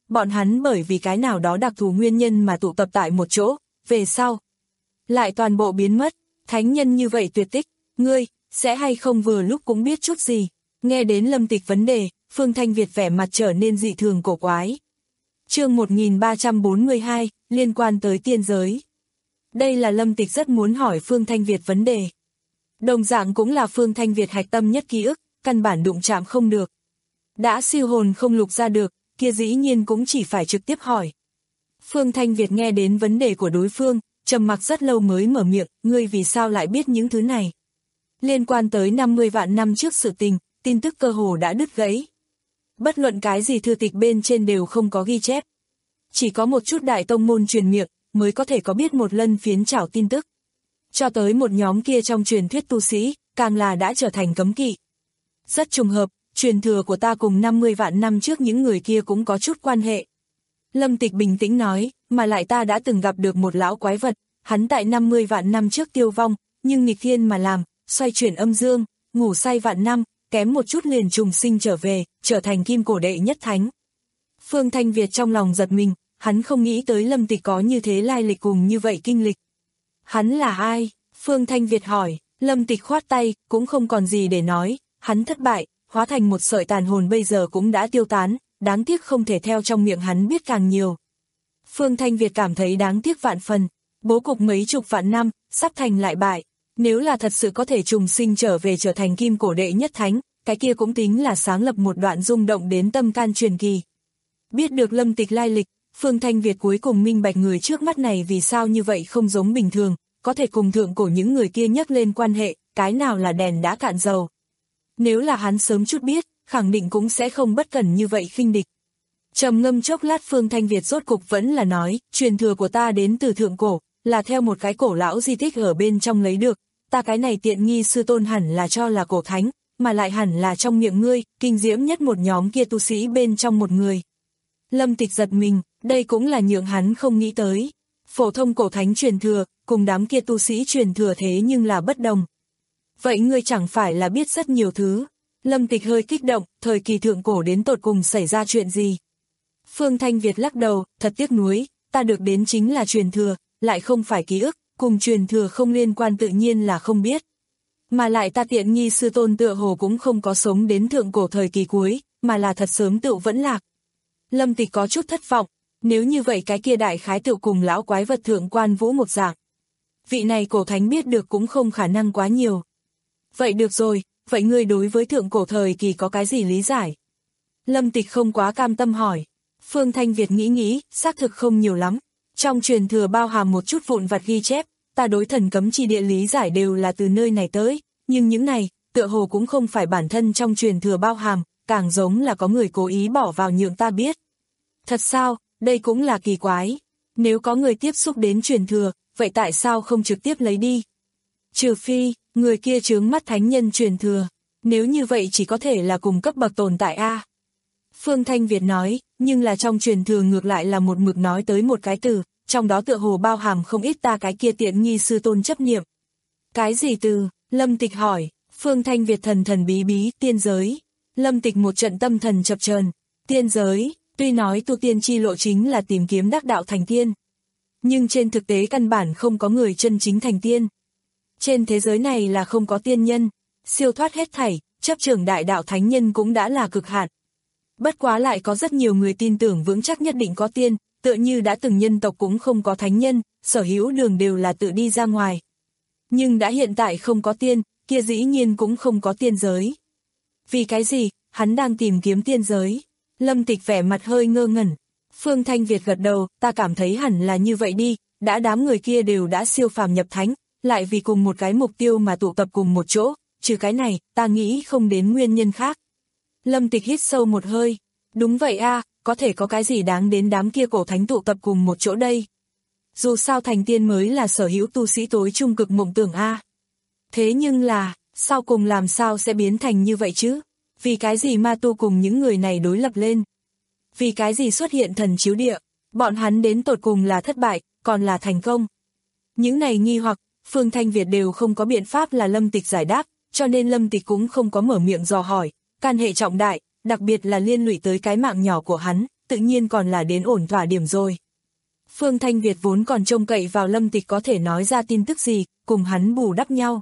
bọn hắn bởi vì cái nào đó đặc thù nguyên nhân mà tụ tập tại một chỗ, về sau lại toàn bộ biến mất, thánh nhân như vậy tuyệt tích, ngươi, sẽ hay không vừa lúc cũng biết chút gì. Nghe đến Lâm Tịch vấn đề, Phương Thanh Việt vẻ mặt trở nên dị thường cổ quái. Chương một nghìn ba trăm bốn mươi hai, liên quan tới tiên giới. Đây là Lâm Tịch rất muốn hỏi Phương Thanh Việt vấn đề. Đồng dạng cũng là Phương Thanh Việt hạch tâm nhất ký ức, căn bản đụng chạm không được. Đã siêu hồn không lục ra được, kia dĩ nhiên cũng chỉ phải trực tiếp hỏi. Phương Thanh Việt nghe đến vấn đề của đối phương, trầm mặc rất lâu mới mở miệng, ngươi vì sao lại biết những thứ này? Liên quan tới năm mươi vạn năm trước sự tình, tin tức cơ hồ đã đứt gãy. Bất luận cái gì thư tịch bên trên đều không có ghi chép. Chỉ có một chút đại tông môn truyền miệng, mới có thể có biết một lần phiến trảo tin tức. Cho tới một nhóm kia trong truyền thuyết tu sĩ, càng là đã trở thành cấm kỵ. Rất trùng hợp, truyền thừa của ta cùng năm mươi vạn năm trước những người kia cũng có chút quan hệ. Lâm Tịch bình tĩnh nói, mà lại ta đã từng gặp được một lão quái vật, hắn tại năm mươi vạn năm trước tiêu vong, nhưng nghịch thiên mà làm, xoay chuyển âm dương, ngủ say vạn năm, kém một chút liền trùng sinh trở về, trở thành kim cổ đệ nhất thánh. Phương Thanh Việt trong lòng giật mình, hắn không nghĩ tới Lâm Tịch có như thế lai lịch cùng như vậy kinh lịch. Hắn là ai? Phương Thanh Việt hỏi, Lâm Tịch khoát tay, cũng không còn gì để nói, hắn thất bại, hóa thành một sợi tàn hồn bây giờ cũng đã tiêu tán, đáng tiếc không thể theo trong miệng hắn biết càng nhiều. Phương Thanh Việt cảm thấy đáng tiếc vạn phần, bố cục mấy chục vạn năm, sắp thành lại bại. Nếu là thật sự có thể trùng sinh trở về trở thành kim cổ đệ nhất thánh, cái kia cũng tính là sáng lập một đoạn rung động đến tâm can truyền kỳ. Biết được Lâm Tịch lai lịch, Phương Thanh Việt cuối cùng minh bạch người trước mắt này vì sao như vậy không giống bình thường, có thể cùng thượng cổ những người kia nhắc lên quan hệ, cái nào là đèn đã cạn dầu. Nếu là hắn sớm chút biết, khẳng định cũng sẽ không bất cẩn như vậy khinh địch. Trầm ngâm chốc lát Phương Thanh Việt rốt cục vẫn là nói, truyền thừa của ta đến từ thượng cổ, là theo một cái cổ lão di tích ở bên trong lấy được, ta cái này tiện nghi sư tôn hẳn là cho là cổ thánh, mà lại hẳn là trong miệng ngươi, kinh diễm nhất một nhóm kia tu sĩ bên trong một người. Lâm Tịch giật mình, đây cũng là nhượng hắn không nghĩ tới. Phổ thông cổ thánh truyền thừa, cùng đám kia tu sĩ truyền thừa thế nhưng là bất đồng. Vậy ngươi chẳng phải là biết rất nhiều thứ. Lâm Tịch hơi kích động, thời kỳ thượng cổ đến tột cùng xảy ra chuyện gì? Phương Thanh Việt lắc đầu, thật tiếc nuối, ta được đến chính là truyền thừa, lại không phải ký ức, cùng truyền thừa không liên quan tự nhiên là không biết. Mà lại ta tiện nghi sư tôn tựa hồ cũng không có sống đến thượng cổ thời kỳ cuối, mà là thật sớm tự vẫn lạc. Lâm Tịch có chút thất vọng, nếu như vậy cái kia đại khái tự cùng lão quái vật thượng quan vũ một dạng. Vị này cổ thánh biết được cũng không khả năng quá nhiều. Vậy được rồi, vậy ngươi đối với thượng cổ thời kỳ có cái gì lý giải? Lâm Tịch không quá cam tâm hỏi. Phương Thanh Việt nghĩ nghĩ, xác thực không nhiều lắm. Trong truyền thừa bao hàm một chút vụn vặt ghi chép, ta đối thần cấm chi địa lý giải đều là từ nơi này tới, nhưng những này, tựa hồ cũng không phải bản thân trong truyền thừa bao hàm, càng giống là có người cố ý bỏ vào nhượng ta biết. Thật sao, đây cũng là kỳ quái. Nếu có người tiếp xúc đến truyền thừa, vậy tại sao không trực tiếp lấy đi? Trừ phi, người kia chướng mắt thánh nhân truyền thừa. Nếu như vậy chỉ có thể là cùng cấp bậc tồn tại A. Phương Thanh Việt nói, nhưng là trong truyền thừa ngược lại là một mực nói tới một cái từ, trong đó tựa hồ bao hàm không ít ta cái kia tiện nghi sư tôn chấp niệm. Cái gì từ? Lâm Tịch hỏi. Phương Thanh Việt thần thần bí bí, tiên giới. Lâm Tịch một trận tâm thần chập chờn. Tiên giới, tuy nói tu tiên chi lộ chính là tìm kiếm đắc đạo thành tiên. Nhưng trên thực tế căn bản không có người chân chính thành tiên. Trên thế giới này là không có tiên nhân, siêu thoát hết thảy, chấp trưởng đại đạo thánh nhân cũng đã là cực hạn. Bất quá lại có rất nhiều người tin tưởng vững chắc nhất định có tiên, tựa như đã từng nhân tộc cũng không có thánh nhân, sở hữu đường đều là tự đi ra ngoài. Nhưng đã hiện tại không có tiên, kia dĩ nhiên cũng không có tiên giới. Vì cái gì, hắn đang tìm kiếm tiên giới? Lâm Tịch vẻ mặt hơi ngơ ngẩn. Phương Thanh Việt gật đầu, ta cảm thấy hẳn là như vậy đi, đã đám người kia đều đã siêu phàm nhập thánh, lại vì cùng một cái mục tiêu mà tụ tập cùng một chỗ, trừ cái này, ta nghĩ không đến nguyên nhân khác. Lâm Tịch hít sâu một hơi, đúng vậy a, có thể có cái gì đáng đến đám kia cổ thánh tụ tập cùng một chỗ đây. Dù sao thành tiên mới là sở hữu tu sĩ tối trung cực mộng tưởng a. Thế nhưng là, sau cùng làm sao sẽ biến thành như vậy chứ? Vì cái gì ma tu cùng những người này đối lập lên? Vì cái gì xuất hiện thần chiếu địa? Bọn hắn đến tột cùng là thất bại, còn là thành công? Những này nghi hoặc, Phương Thanh Việt đều không có biện pháp là Lâm Tịch giải đáp, cho nên Lâm Tịch cũng không có mở miệng dò hỏi, can hệ trọng đại, đặc biệt là liên lụy tới cái mạng nhỏ của hắn, tự nhiên còn là đến ổn thỏa điểm rồi. Phương Thanh Việt vốn còn trông cậy vào Lâm Tịch có thể nói ra tin tức gì, cùng hắn bù đắp nhau.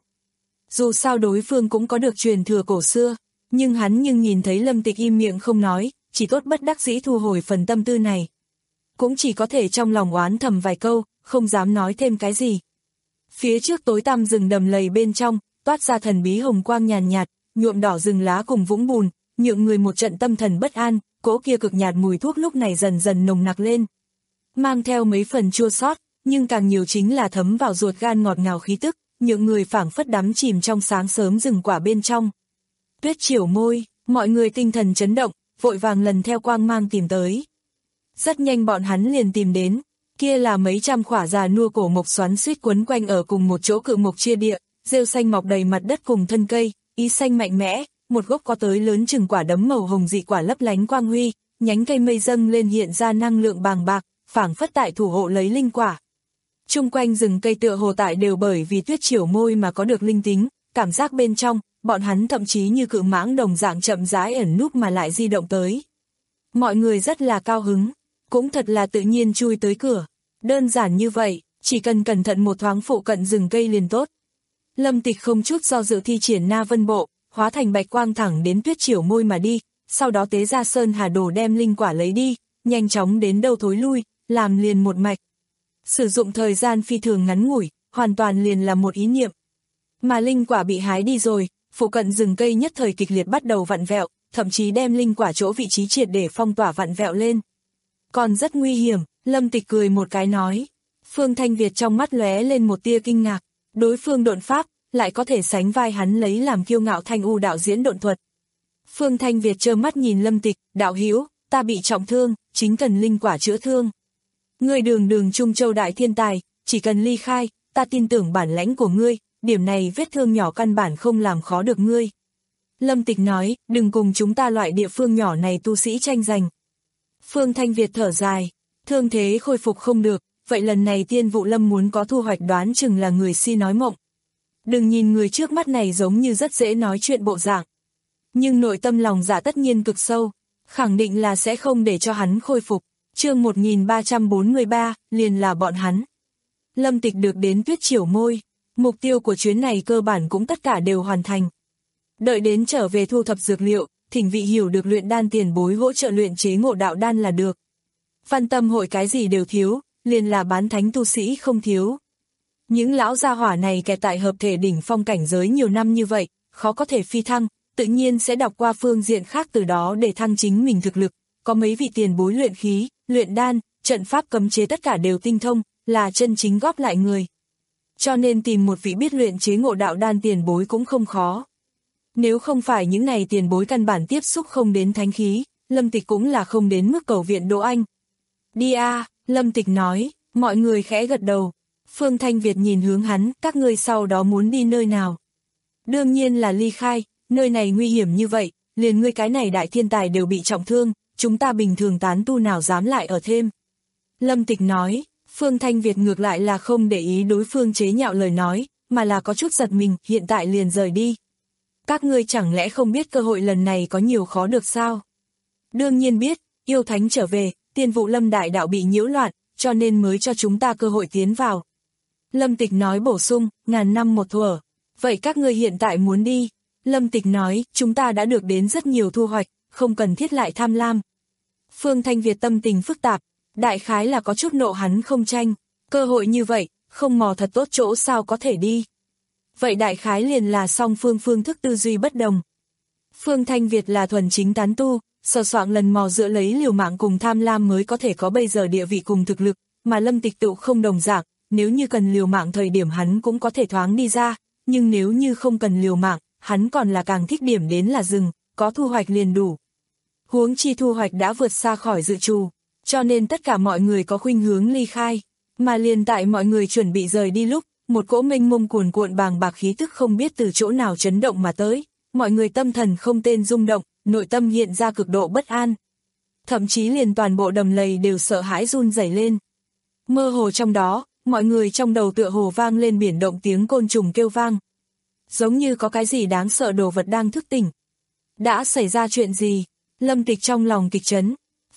Dù sao đối phương cũng có được truyền thừa cổ xưa, nhưng hắn nhưng nhìn thấy Lâm Tịch im miệng không nói, chỉ tốt bất đắc dĩ thu hồi phần tâm tư này. Cũng chỉ có thể trong lòng oán thầm vài câu, không dám nói thêm cái gì. Phía trước tối tăm rừng đầm lầy bên trong, toát ra thần bí hồng quang nhàn nhạt, nhuộm đỏ rừng lá cùng vũng bùn, nhượng người một trận tâm thần bất an, cỗ kia cực nhạt mùi thuốc lúc này dần dần nồng nặc lên. Mang theo mấy phần chua xót, nhưng càng nhiều chính là thấm vào ruột gan ngọt ngào khí tức, nhượng người phảng phất đắm chìm trong sáng sớm rừng quả bên trong. Tuyết chiều môi, mọi người tinh thần chấn động, vội vàng lần theo quang mang tìm tới. Rất nhanh bọn hắn liền tìm đến, kia là mấy trăm khỏa già nua cổ mộc xoắn xuýt quấn quanh ở cùng một chỗ cự mộc chia địa, rêu xanh mọc đầy mặt đất cùng thân cây, ý xanh mạnh mẽ, một gốc có tới lớn chừng quả đấm màu hồng dị quả lấp lánh quang huy, nhánh cây mây dâng lên hiện ra năng lượng bàng bạc, phảng phất tại thủ hộ lấy linh quả. Chung quanh rừng cây tựa hồ tại đều bởi vì tuyết chiều môi mà có được linh tính, cảm giác bên trong, bọn hắn thậm chí như cự mãng đồng dạng chậm rãi ẩn núp mà lại di động tới. Mọi người rất là cao hứng, cũng thật là tự nhiên chui tới cửa. Đơn giản như vậy, chỉ cần cẩn thận một thoáng phụ cận rừng cây liền tốt. Lâm Tịch không chút do dự thi triển Na Vân Bộ, hóa thành bạch quang thẳng đến tuyết chiều môi mà đi, sau đó tế ra sơn hà đồ đem linh quả lấy đi, nhanh chóng đến đâu thối lui, làm liền một mạch. Sử dụng thời gian phi thường ngắn ngủi, hoàn toàn liền là một ý niệm. Mà linh quả bị hái đi rồi, phụ cận rừng cây nhất thời kịch liệt bắt đầu vặn vẹo, thậm chí đem linh quả chỗ vị trí triệt để phong tỏa vặn vẹo lên. Còn rất nguy hiểm, Lâm Tịch cười một cái nói. Phương Thanh Việt trong mắt lóe lên một tia kinh ngạc, đối phương độn pháp, lại có thể sánh vai hắn lấy làm kiêu ngạo Thanh U đạo diễn độn thuật. Phương Thanh Việt trơ mắt nhìn Lâm Tịch, đạo hữu, ta bị trọng thương, chính cần linh quả chữa thương. Ngươi đường đường Trung Châu đại thiên tài, chỉ cần ly khai, ta tin tưởng bản lãnh của ngươi, điểm này vết thương nhỏ căn bản không làm khó được ngươi. Lâm Tịch nói, đừng cùng chúng ta loại địa phương nhỏ này tu sĩ tranh giành. Phương Thanh Việt thở dài, thương thế khôi phục không được, vậy lần này Tiên Vụ Lâm muốn có thu hoạch đoán chừng là người si nói mộng. Đừng nhìn người trước mắt này giống như rất dễ nói chuyện bộ dạng. Nhưng nội tâm lòng dạ tất nhiên cực sâu, khẳng định là sẽ không để cho hắn khôi phục. Chương một nghìn ba trăm bốn mươi ba, liền là bọn hắn. Lâm Tịch được đến tuyết chiều môi, mục tiêu của chuyến này cơ bản cũng tất cả đều hoàn thành. Đợi đến trở về thu thập dược liệu, thỉnh vị hiểu được luyện đan tiền bối hỗ trợ luyện chế ngộ đạo đan là được. Văn tâm hội cái gì đều thiếu, liền là bán thánh tu sĩ không thiếu. Những lão gia hỏa này kẹt tại hợp thể đỉnh phong cảnh giới nhiều năm như vậy, khó có thể phi thăng, tự nhiên sẽ đọc qua phương diện khác từ đó để thăng chính mình thực lực. Có mấy vị tiền bối luyện khí, luyện đan, trận pháp cấm chế tất cả đều tinh thông, là chân chính góp lại người. Cho nên tìm một vị biết luyện chế ngộ đạo đan tiền bối cũng không khó. Nếu không phải những này tiền bối căn bản tiếp xúc không đến thánh khí, Lâm Tịch cũng là không đến mức cầu viện Đỗ Anh. Đi a, Lâm Tịch nói, mọi người khẽ gật đầu. Phương Thanh Việt nhìn hướng hắn, các ngươi sau đó muốn đi nơi nào? Đương nhiên là ly khai, nơi này nguy hiểm như vậy, liền ngươi cái này đại thiên tài đều bị trọng thương, chúng ta bình thường tán tu nào dám lại ở thêm. Lâm Tịch nói, Phương Thanh Việt ngược lại là không để ý đối phương chế nhạo lời nói, mà là có chút giật mình, hiện tại liền rời đi. Các ngươi chẳng lẽ không biết cơ hội lần này có nhiều khó được sao? Đương nhiên biết, yêu thánh trở về, Tiên Vụ Lâm đại đạo bị nhiễu loạn, cho nên mới cho chúng ta cơ hội tiến vào. Lâm Tịch nói bổ sung, ngàn năm một thuở. Vậy các ngươi hiện tại muốn đi? Lâm Tịch nói, chúng ta đã được đến rất nhiều thu hoạch, không cần thiết lại tham lam. Phương Thanh Việt tâm tình phức tạp, đại khái là có chút nộ hắn không tranh, cơ hội như vậy, không mò thật tốt chỗ sao có thể đi. Vậy đại khái liền là song phương phương thức tư duy bất đồng. Phương Thanh Việt là thuần chính tán tu, sờ soạng lần mò giữa lấy liều mạng cùng tham lam mới có thể có bây giờ địa vị cùng thực lực, mà Lâm Tịch tựu không đồng dạng, nếu như cần liều mạng thời điểm hắn cũng có thể thoáng đi ra, nhưng nếu như không cần liều mạng, hắn còn là càng thích điểm đến là rừng, có thu hoạch liền đủ. Huống chi thu hoạch đã vượt xa khỏi dự trù, cho nên tất cả mọi người có khuynh hướng ly khai, mà liền tại mọi người chuẩn bị rời đi lúc, một cỗ mênh mông cuồn cuộn bàng bạc khí tức không biết từ chỗ nào chấn động mà tới, mọi người tâm thần không tên rung động, nội tâm hiện ra cực độ bất an. Thậm chí liền toàn bộ đầm lầy đều sợ hãi run rẩy lên. Mơ hồ trong đó, mọi người trong đầu tựa hồ vang lên biển động tiếng côn trùng kêu vang. Giống như có cái gì đáng sợ đồ vật đang thức tỉnh. Đã xảy ra chuyện gì? Lâm Tịch trong lòng kịch chấn.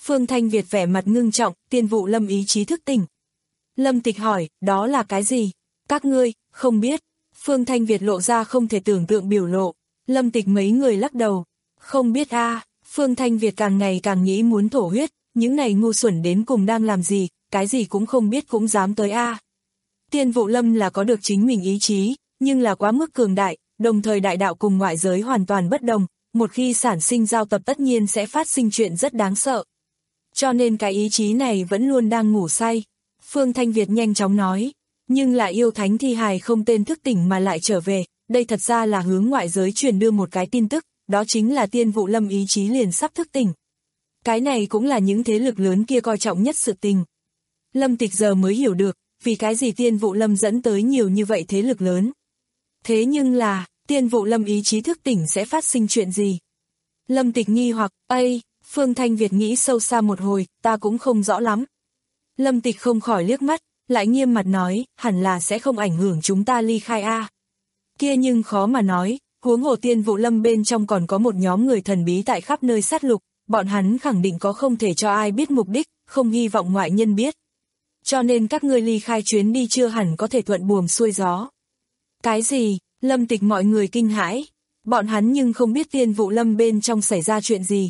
Phương Thanh Việt vẻ mặt ngưng trọng, Tiên Vụ Lâm ý chí thức tỉnh. Lâm Tịch hỏi, đó là cái gì? Các ngươi, không biết. Phương Thanh Việt lộ ra không thể tưởng tượng biểu lộ. Lâm Tịch mấy người lắc đầu. Không biết a. À. Phương Thanh Việt càng ngày càng nghĩ muốn thổ huyết, những này ngu xuẩn đến cùng đang làm gì, cái gì cũng không biết cũng dám tới a. À. Tiên Vụ Lâm là có được chính mình ý chí, nhưng là quá mức cường đại, đồng thời đại đạo cùng ngoại giới hoàn toàn bất đồng, một khi sản sinh giao tập tất nhiên sẽ phát sinh chuyện rất đáng sợ. Cho nên cái ý chí này vẫn luôn đang ngủ say. Phương Thanh Việt nhanh chóng nói, nhưng lại yêu thánh thi hài không tên thức tỉnh mà lại trở về, đây thật ra là hướng ngoại giới truyền đưa một cái tin tức, đó chính là Tiên Vụ Lâm ý chí liền sắp thức tỉnh. Cái này cũng là những thế lực lớn kia coi trọng nhất sự tình. Lâm Tịch giờ mới hiểu được, vì cái gì Tiên Vụ Lâm dẫn tới nhiều như vậy thế lực lớn. Thế nhưng là, Tiên Vụ Lâm ý chí thức tỉnh sẽ phát sinh chuyện gì? Lâm Tịch nghi hoặc, ây, Phương Thanh Việt nghĩ sâu xa một hồi, ta cũng không rõ lắm. Lâm Tịch không khỏi liếc mắt, lại nghiêm mặt nói, hẳn là sẽ không ảnh hưởng chúng ta ly khai a. Kia nhưng khó mà nói, huống hồ Tiên Vụ Lâm bên trong còn có một nhóm người thần bí tại khắp nơi sát lục, bọn hắn khẳng định có không thể cho ai biết mục đích, không hy vọng ngoại nhân biết. Cho nên các ngươi ly khai chuyến đi chưa hẳn có thể thuận buồm xuôi gió. Cái gì? Lâm Tịch mọi người kinh hãi. Bọn hắn nhưng không biết Tiên Vụ Lâm bên trong xảy ra chuyện gì.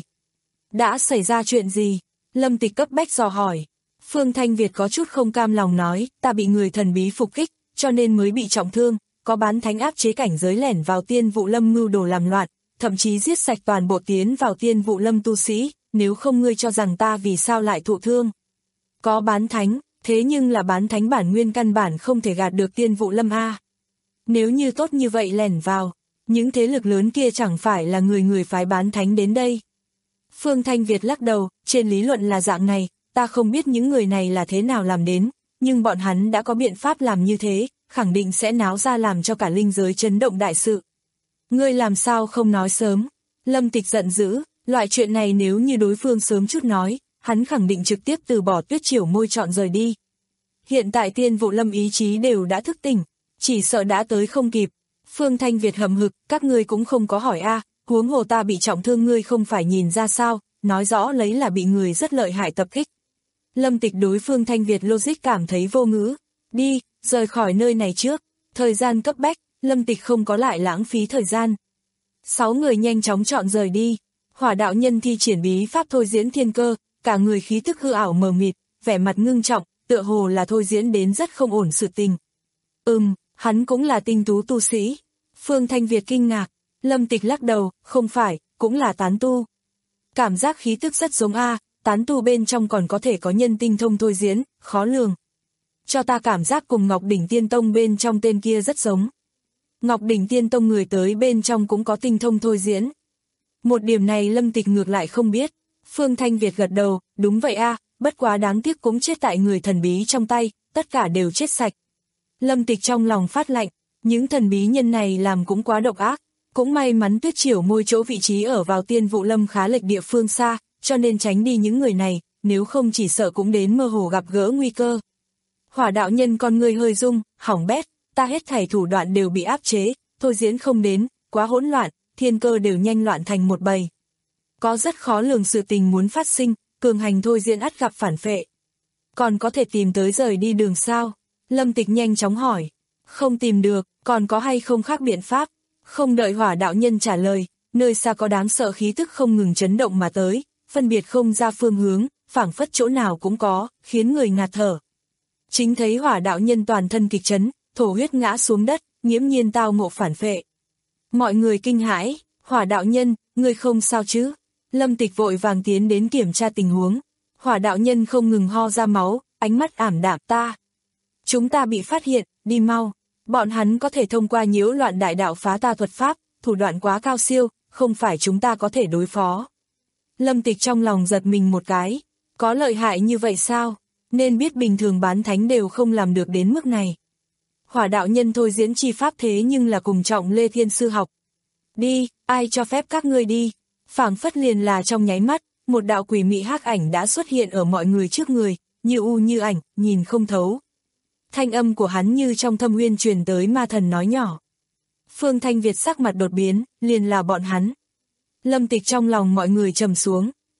Đã xảy ra chuyện gì? Lâm Tịch cấp bách dò hỏi. Phương Thanh Việt có chút không cam lòng nói, ta bị người thần bí phục kích, cho nên mới bị trọng thương, có bán thánh áp chế cảnh giới lẻn vào Tiên Vụ Lâm mưu đồ làm loạn, thậm chí giết sạch toàn bộ tiến vào Tiên Vụ Lâm tu sĩ, nếu không ngươi cho rằng ta vì sao lại thụ thương. Có bán thánh, thế nhưng là bán thánh bản nguyên căn bản không thể gạt được Tiên Vụ Lâm a. Nếu như tốt như vậy lẻn vào, những thế lực lớn kia chẳng phải là người người phái bán thánh đến đây. Phương Thanh Việt lắc đầu, trên lý luận là dạng này, ta không biết những người này là thế nào làm đến, nhưng bọn hắn đã có biện pháp làm như thế, khẳng định sẽ náo ra làm cho cả linh giới chấn động đại sự. Ngươi làm sao không nói sớm? Lâm Tịch giận dữ, loại chuyện này nếu như đối phương sớm chút nói, hắn khẳng định trực tiếp từ bỏ Tuyết Triều Môi chọn rời đi. Hiện tại Tiên Vụ Lâm ý chí đều đã thức tỉnh, chỉ sợ đã tới không kịp. Phương Thanh Việt hầm hực, các ngươi cũng không có hỏi a, à, huống hồ ta bị trọng thương ngươi không phải nhìn ra sao, nói rõ lấy là bị người rất lợi hại tập kích. Lâm Tịch đối Phương Thanh Việt logic cảm thấy vô ngữ, đi, rời khỏi nơi này trước, thời gian cấp bách, Lâm Tịch không có lại lãng phí thời gian. Sáu người nhanh chóng chọn rời đi, Hỏa đạo nhân thi triển bí pháp thôi diễn thiên cơ, cả người khí tức hư ảo mờ mịt, vẻ mặt ngưng trọng, tựa hồ là thôi diễn đến rất không ổn sự tình. Ừm, hắn cũng là tinh tú tu sĩ. Phương Thanh Việt kinh ngạc, Lâm Tịch lắc đầu, không phải, cũng là tán tu. Cảm giác khí tức rất giống a, tán tu bên trong còn có thể có nhân tinh thông thôi diễn, khó lường. Cho ta cảm giác cùng Ngọc Đỉnh Tiên Tông bên trong tên kia rất giống. Ngọc Đỉnh Tiên Tông người tới bên trong cũng có tinh thông thôi diễn. Một điểm này Lâm Tịch ngược lại không biết. Phương Thanh Việt gật đầu, đúng vậy a, bất quá đáng tiếc cũng chết tại người thần bí trong tay, tất cả đều chết sạch. Lâm Tịch trong lòng phát lạnh, những thần bí nhân này làm cũng quá độc ác, cũng may mắn Tuyết Triều Môi chỗ vị trí ở vào Tiên Vụ Lâm khá lệch địa phương xa, cho nên tránh đi những người này, nếu không chỉ sợ cũng đến mơ hồ gặp gỡ nguy cơ. Hỏa đạo nhân con người hơi rung, hỏng bét, ta hết thảy thủ đoạn đều bị áp chế, thôi diễn không đến, quá hỗn loạn, thiên cơ đều nhanh loạn thành một bầy. Có rất khó lường sự tình muốn phát sinh, cường hành thôi diễn ắt gặp phản phệ. Còn có thể tìm tới rời đi đường sao? Lâm Tịch nhanh chóng hỏi. Không tìm được, còn có hay không khác biện pháp? Không đợi hỏa đạo nhân trả lời, nơi xa có đáng sợ khí tức không ngừng chấn động mà tới, phân biệt không ra phương hướng, phảng phất chỗ nào cũng có, khiến người ngạt thở. Chính thấy hỏa đạo nhân toàn thân kịch chấn, thổ huyết ngã xuống đất, nghiễm nhiên tao ngộ phản phệ. Mọi người kinh hãi, hỏa đạo nhân, ngươi không sao chứ? Lâm Tịch vội vàng tiến đến kiểm tra tình huống. Hỏa đạo nhân không ngừng ho ra máu, ánh mắt ảm đạm, ta. Chúng ta bị phát hiện, đi mau. Bọn hắn có thể thông qua nhiễu loạn đại đạo phá ta thuật pháp, thủ đoạn quá cao siêu, không phải chúng ta có thể đối phó. Lâm Tịch trong lòng giật mình một cái. Có lợi hại như vậy sao? Nên biết bình thường bán thánh đều không làm được đến mức này. Hỏa đạo nhân thôi diễn chi pháp thế nhưng là cùng trọng Lê Thiên Sư học. Đi, ai cho phép các ngươi đi? Phảng phất liền là trong nháy mắt, một đạo quỷ mị hắc ảnh đã xuất hiện ở mọi người trước người, như u như ảnh, nhìn không thấu. Thanh âm của hắn như trong thâm uyên truyền tới ma thần nói nhỏ. Phương Thanh Việt sắc mặt đột biến, liền là bọn hắn. Lâm Tịch trong lòng mọi người trầm xuống,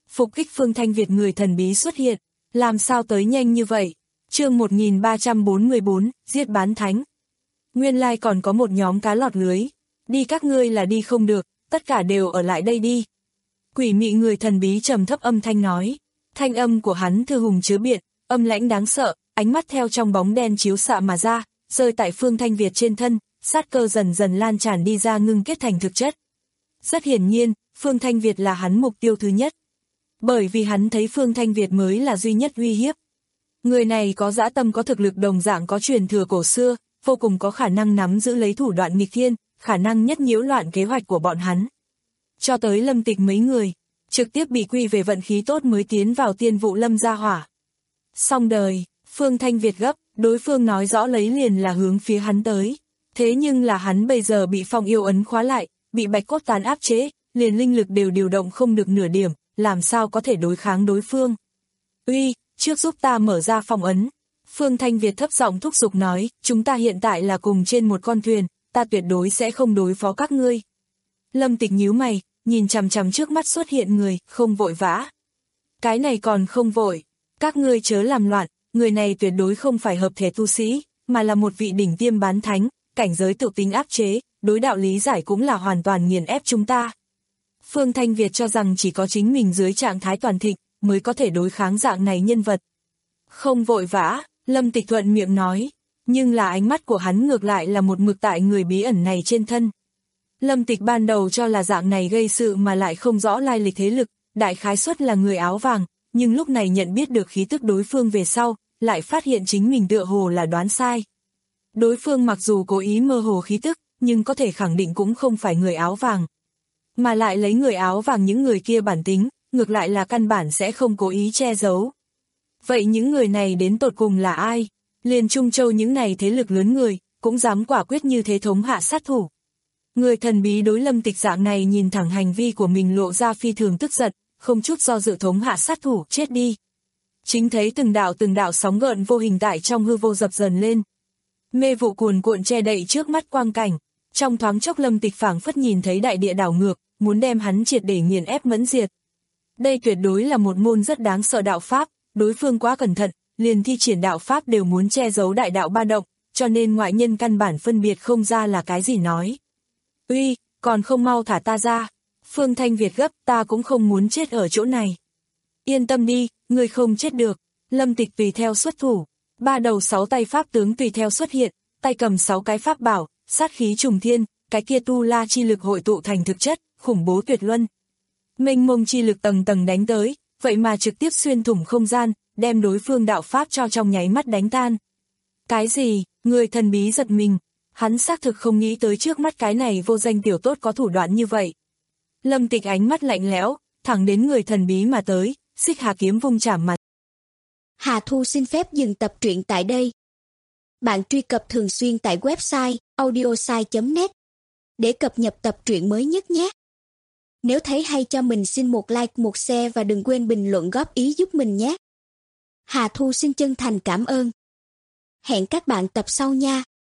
phục kích Phương Thanh Việt người thần bí xuất hiện, làm sao tới nhanh như vậy? Chương một nghìn ba trăm bốn mươi bốn, giết bán thánh. Nguyên lai còn có một nhóm cá lọt lưới, đi các ngươi là đi không được, tất cả đều ở lại đây đi. Quỷ mị người thần bí trầm thấp âm thanh nói, thanh âm của hắn thư hùng chứa biện, âm lãnh đáng sợ, ánh mắt theo trong bóng đen chiếu xạ mà ra, rơi tại Phương Thanh Việt trên thân, sát cơ dần dần lan tràn đi ra ngưng kết thành thực chất. Rất hiển nhiên, Phương Thanh Việt là hắn mục tiêu thứ nhất. Bởi vì hắn thấy Phương Thanh Việt mới là duy nhất uy hiếp. Người này có dã tâm, có thực lực đồng dạng, có truyền thừa cổ xưa, vô cùng có khả năng nắm giữ lấy thủ đoạn nghịch thiên, khả năng nhất nhiễu loạn kế hoạch của bọn hắn. Cho tới Lâm Tịch mấy người, trực tiếp bị quy về vận khí tốt mới tiến vào tiên vụ Lâm gia hỏa. Xong đời, Phương Thanh Việt gấp, đối phương nói rõ lấy liền là hướng phía hắn tới. Thế nhưng là hắn bây giờ bị phong yêu ấn khóa lại, bị bạch cốt tán áp chế, liền linh lực đều điều động không được nửa điểm, làm sao có thể đối kháng đối phương. Uy, trước giúp ta mở ra phong ấn. Phương Thanh Việt thấp giọng thúc giục nói, chúng ta hiện tại là cùng trên một con thuyền, ta tuyệt đối sẽ không đối phó các ngươi. Lâm Tịch nhíu mày, nhìn chằm chằm trước mắt xuất hiện người, không vội vã. Cái này còn không vội, các ngươi chớ làm loạn, người này tuyệt đối không phải hợp thể tu sĩ, mà là một vị đỉnh tiêm bán thánh, cảnh giới tự tính áp chế, đối đạo lý giải cũng là hoàn toàn nghiền ép chúng ta. Phương Thanh Việt cho rằng chỉ có chính mình dưới trạng thái toàn thịnh, mới có thể đối kháng dạng này nhân vật. Không vội vã, Lâm Tịch thuận miệng nói, nhưng là ánh mắt của hắn ngược lại là một mực tại người bí ẩn này trên thân. Lâm Tịch ban đầu cho là dạng này gây sự mà lại không rõ lai lịch thế lực, đại khái suất là người áo vàng, nhưng lúc này nhận biết được khí tức đối phương về sau, lại phát hiện chính mình tựa hồ là đoán sai. Đối phương mặc dù cố ý mơ hồ khí tức, nhưng có thể khẳng định cũng không phải người áo vàng. Mà lại lấy người áo vàng những người kia bản tính, ngược lại là căn bản sẽ không cố ý che giấu. Vậy những người này đến tột cùng là ai? Liền Trung Châu những này thế lực lớn người, cũng dám quả quyết như thế thống hạ sát thủ. Người thần bí đối Lâm Tịch dạng này nhìn thẳng hành vi của mình lộ ra phi thường tức giận, không chút do dự thống hạ sát thủ, chết đi. Chính thấy từng đạo từng đạo sóng gợn vô hình tại trong hư vô dập dần lên. Mê vụ cuồn cuộn che đậy trước mắt quang cảnh, trong thoáng chốc Lâm Tịch phảng phất nhìn thấy đại địa đảo ngược, muốn đem hắn triệt để nghiền ép mẫn diệt. Đây tuyệt đối là một môn rất đáng sợ đạo pháp, đối phương quá cẩn thận, liền thi triển đạo pháp đều muốn che giấu đại đạo ba động, cho nên ngoại nhân căn bản phân biệt không ra là cái gì nói. Uy, còn không mau thả ta ra. Phương Thanh Việt gấp, ta cũng không muốn chết ở chỗ này. Yên tâm đi, người không chết được. Lâm Tịch tùy theo xuất thủ, ba đầu sáu tay pháp tướng tùy theo xuất hiện, tay cầm sáu cái pháp bảo, sát khí trùng thiên, cái kia tu la chi lực hội tụ thành thực chất, khủng bố tuyệt luân. Mênh mông chi lực tầng tầng đánh tới, vậy mà trực tiếp xuyên thủng không gian, đem đối phương đạo pháp cho trong nháy mắt đánh tan. Cái gì? Người thần bí giật mình, hắn xác thực không nghĩ tới trước mắt cái này vô danh tiểu tốt có thủ đoạn như vậy. Lâm Tịch ánh mắt lạnh lẽo, thẳng đến người thần bí mà tới, xích hà kiếm vung chảm mà. Hà Thu xin phép dừng tập truyện tại đây. Bạn truy cập thường xuyên tại website audiosai chấm net để cập nhật tập truyện mới nhất nhé. Nếu thấy hay cho mình xin một like, một share và đừng quên bình luận góp ý giúp mình nhé. Hà Thu xin chân thành cảm ơn. Hẹn các bạn tập sau nha.